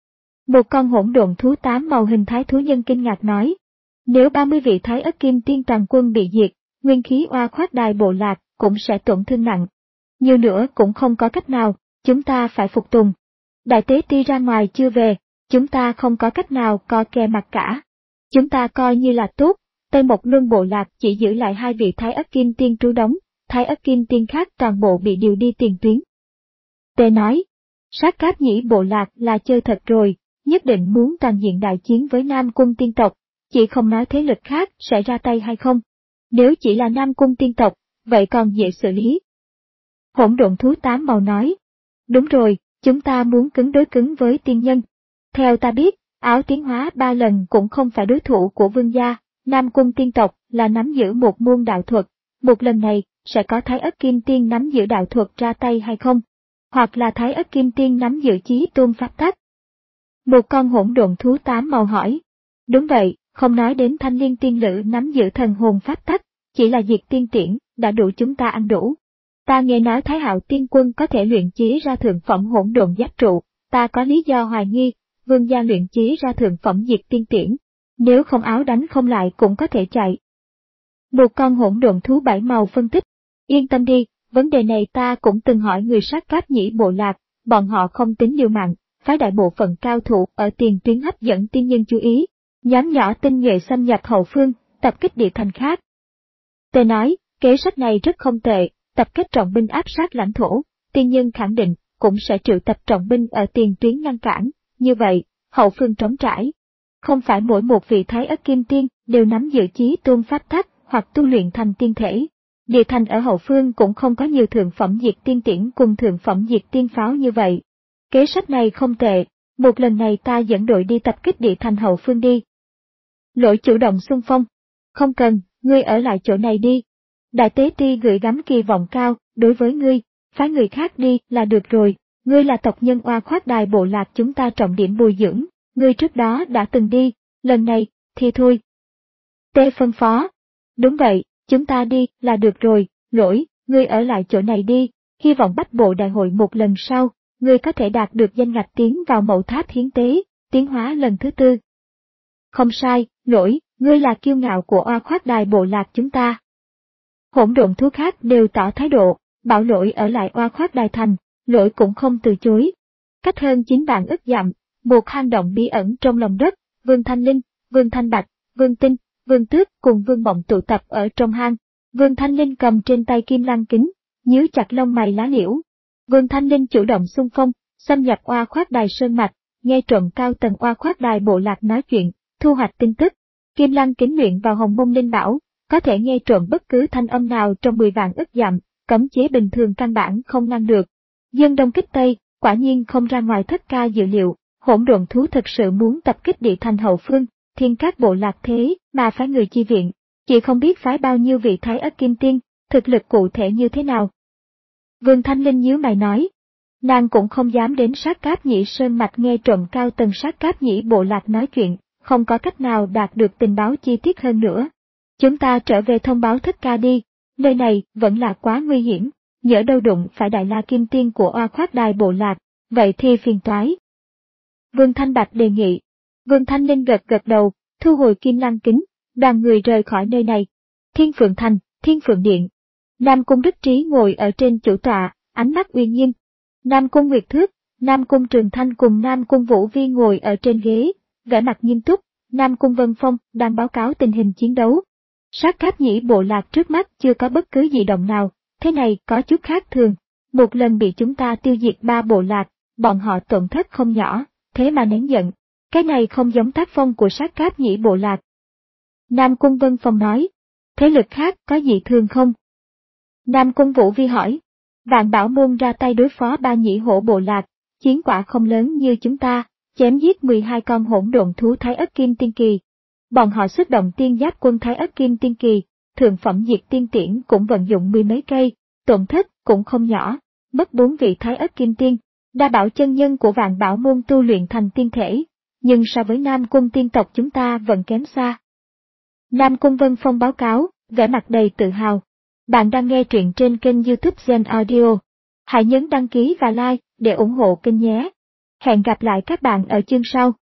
Một con hỗn độn thú tám màu hình thái thú nhân kinh ngạc nói, nếu ba mươi vị Thái Ất Kim Tiên toàn quân bị diệt, nguyên khí Oa Khoác Đài bộ lạc cũng sẽ tổn thương nặng. Nhiều nữa cũng không có cách nào, chúng ta phải phục tùng. Đại tế ti ra ngoài chưa về, chúng ta không có cách nào co kè mặt cả. Chúng ta coi như là tốt, Tây Mộc Luân bộ lạc chỉ giữ lại hai vị Thái Ất Kim Tiên trú đóng, Thái Ất Kim Tiên khác toàn bộ bị điều đi tiền tuyến. Tề nói, Sát Cáp Nhĩ bộ lạc là chơi thật rồi, nhất định muốn toàn diện đại chiến với Nam Cung tiên tộc, chỉ không nói thế lực khác sẽ ra tay hay không. Nếu chỉ là Nam Cung tiên tộc, vậy còn dễ xử lý. Hỗn độn thú tám màu nói, đúng rồi, chúng ta muốn cứng đối cứng với tiên nhân. Theo ta biết, Áo tiến hóa ba lần cũng không phải đối thủ của vương gia, Nam Cung tiên tộc là nắm giữ một môn đạo thuật, một lần này sẽ có Thái Ất Kim Tiên nắm giữ đạo thuật ra tay hay không? Hoặc là Thái Ất Kim Tiên nắm giữ chí tôn pháp tắc? Một con hỗn độn thú tám màu hỏi. Đúng vậy, không nói đến Thanh Liên tiên lữ nắm giữ thần hồn pháp tắc, chỉ là diệt tiên tiễn, đã đủ chúng ta ăn đủ. Ta nghe nói Thái Hạo tiên quân có thể luyện chế ra thượng phẩm hỗn độn giáp trụ, ta có lý do hoài nghi, vương gia luyện chế ra thượng phẩm diệt tiên tiễn, nếu không áo đánh không lại cũng có thể chạy. Một con hỗn độn thú bảy màu phân tích, yên tâm đi, vấn đề này ta cũng từng hỏi người Sát Cáp Nhĩ bộ lạc, bọn họ không tính liều mạng, phái đại bộ phận cao thủ ở tiền tuyến hấp dẫn tiên nhân chú ý, nhóm nhỏ tinh nhuệ xâm nhập hậu phương, tập kích địa thành khác. Tề nói, kế sách này rất không tệ, tập kết trọng binh áp sát lãnh thổ, tiên nhân khẳng định cũng sẽ triệu tập trọng binh ở tiền tuyến ngăn cản, như vậy, hậu phương trống trải. Không phải mỗi một vị Thái Ất Kim Tiên đều nắm giữ chí tôn pháp tắc hoặc tu luyện thành tiên thể. Địa thành ở hậu phương cũng không có nhiều thượng phẩm diệt tiên tiễn cùng thượng phẩm diệt tiên pháo như vậy. Kế sách này không tệ, một lần này ta dẫn đội đi tập kích địa thành hậu phương đi. Lỗi chủ động xung phong. Không cần, ngươi ở lại chỗ này đi. Đại tế ti gửi gắm kỳ vọng cao, đối với ngươi, phái người khác đi là được rồi, ngươi là tộc nhân Oa Khoác Đài bộ lạc chúng ta trọng điểm bồi dưỡng, ngươi trước đó đã từng đi, lần này, thì thôi. Tê phân phó. Đúng vậy, chúng ta đi là được rồi, Lỗi, ngươi ở lại chỗ này đi, hy vọng bách bộ đại hội một lần sau, ngươi có thể đạt được danh ngạch tiến vào mậu tháp hiến tế, tiến hóa lần thứ tư. Không sai, Lỗi, ngươi là kiêu ngạo của Oa Khoác Đài bộ lạc chúng ta. Hỗn độn thú khác đều tỏ thái độ, bảo Lỗi ở lại Oa Khoác Đài thành, Lỗi cũng không từ chối. Cách hơn chín vạn ức dặm, một hang động bí ẩn trong lòng đất, Vương Thanh Linh, Vương Thanh Bạch, Vương Tinh, Vương Tước cùng Vương Mộng tụ tập ở trong hang. Vương Thanh Linh cầm trên tay kim lăng kính, nhíu chặt lông mày lá liễu. Vương Thanh Linh chủ động xung phong, xâm nhập Oa Khoác Đài sơn mạch, nghe trộm cao tầng Oa Khoác Đài bộ lạc nói chuyện, thu hoạch tin tức. Kim lăng kính luyện vào hồng mông linh bảo, có thể nghe trộm bất cứ thanh âm nào trong mười vạn ức dặm, cấm chế bình thường căn bản không ngăn được. Dân đông kích tây, quả nhiên không ra ngoài thất ca dự liệu, hỗn độn thú thực sự muốn tập kích địa thành hậu phương, Thiên Các bộ lạc thế mà phái người chi viện, chỉ không biết phái bao nhiêu vị Thái Ất Kim Tiên, thực lực cụ thể như thế nào. Vương Thanh Linh nhíu mày nói, nàng cũng không dám đến Sát Cáp Nhĩ sơn mạch nghe trộm cao tầng Sát Cáp Nhĩ bộ lạc nói chuyện, không có cách nào đạt được tình báo chi tiết hơn nữa. Chúng ta trở về thông báo thất ca đi, nơi này vẫn là quá nguy hiểm, nhỡ đâu đụng phải Đại La Kim Tiên của Oa Khoác Đài bộ lạc, vậy thì phiền toái. Vương Thanh Bạch đề nghị. Vương Thanh Linh gật gật đầu, thu hồi kim lăng kính, đoàn người rời khỏi nơi này. Thiên Phượng Thành, Thiên Phượng Điện. Nam Cung Đức Trí ngồi ở trên chủ tọa, ánh mắt uy nghiêm. Nam Cung Nguyệt Thước, Nam Cung Trường Thanh cùng Nam Cung Vũ Vi ngồi ở trên ghế, vẻ mặt nghiêm túc, Nam Cung Vân Phong đang báo cáo tình hình chiến đấu. Sát Cáp Nhĩ bộ lạc trước mắt chưa có bất cứ dị động nào, thế này có chút khác thường. Một lần bị chúng ta tiêu diệt ba bộ lạc, bọn họ tổn thất không nhỏ, thế mà nén giận. Cái này không giống tác phong của Sát Cáp Nhĩ bộ lạc. Nam Cung Vân Phong nói, thế lực khác có dị thường không? Nam Cung Vũ Vi hỏi, Vạn Bảo Môn ra tay đối phó ba nhĩ hổ bộ lạc, chiến quả không lớn như chúng ta, chém giết mười hai con hỗn độn thú Thái Ất Kim Tiên Kỳ. Bọn họ xuất động tiên giáp quân Thái Ất Kim Tiên Kỳ, thượng phẩm diệt tiên tiễn cũng vận dụng mười mấy cây, tổn thất cũng không nhỏ, mất bốn vị Thái Ất Kim Tiên, đa bảo chân nhân của Vạn Bảo Môn tu luyện thành tiên thể, nhưng so với Nam Cung tiên tộc chúng ta vẫn kém xa. Nam Cung Vân Phong báo cáo, vẻ mặt đầy tự hào. Bạn đang nghe truyện trên kênh YouTube Gen Audio. Hãy nhấn đăng ký và like để ủng hộ kênh nhé. Hẹn gặp lại các bạn ở chương sau.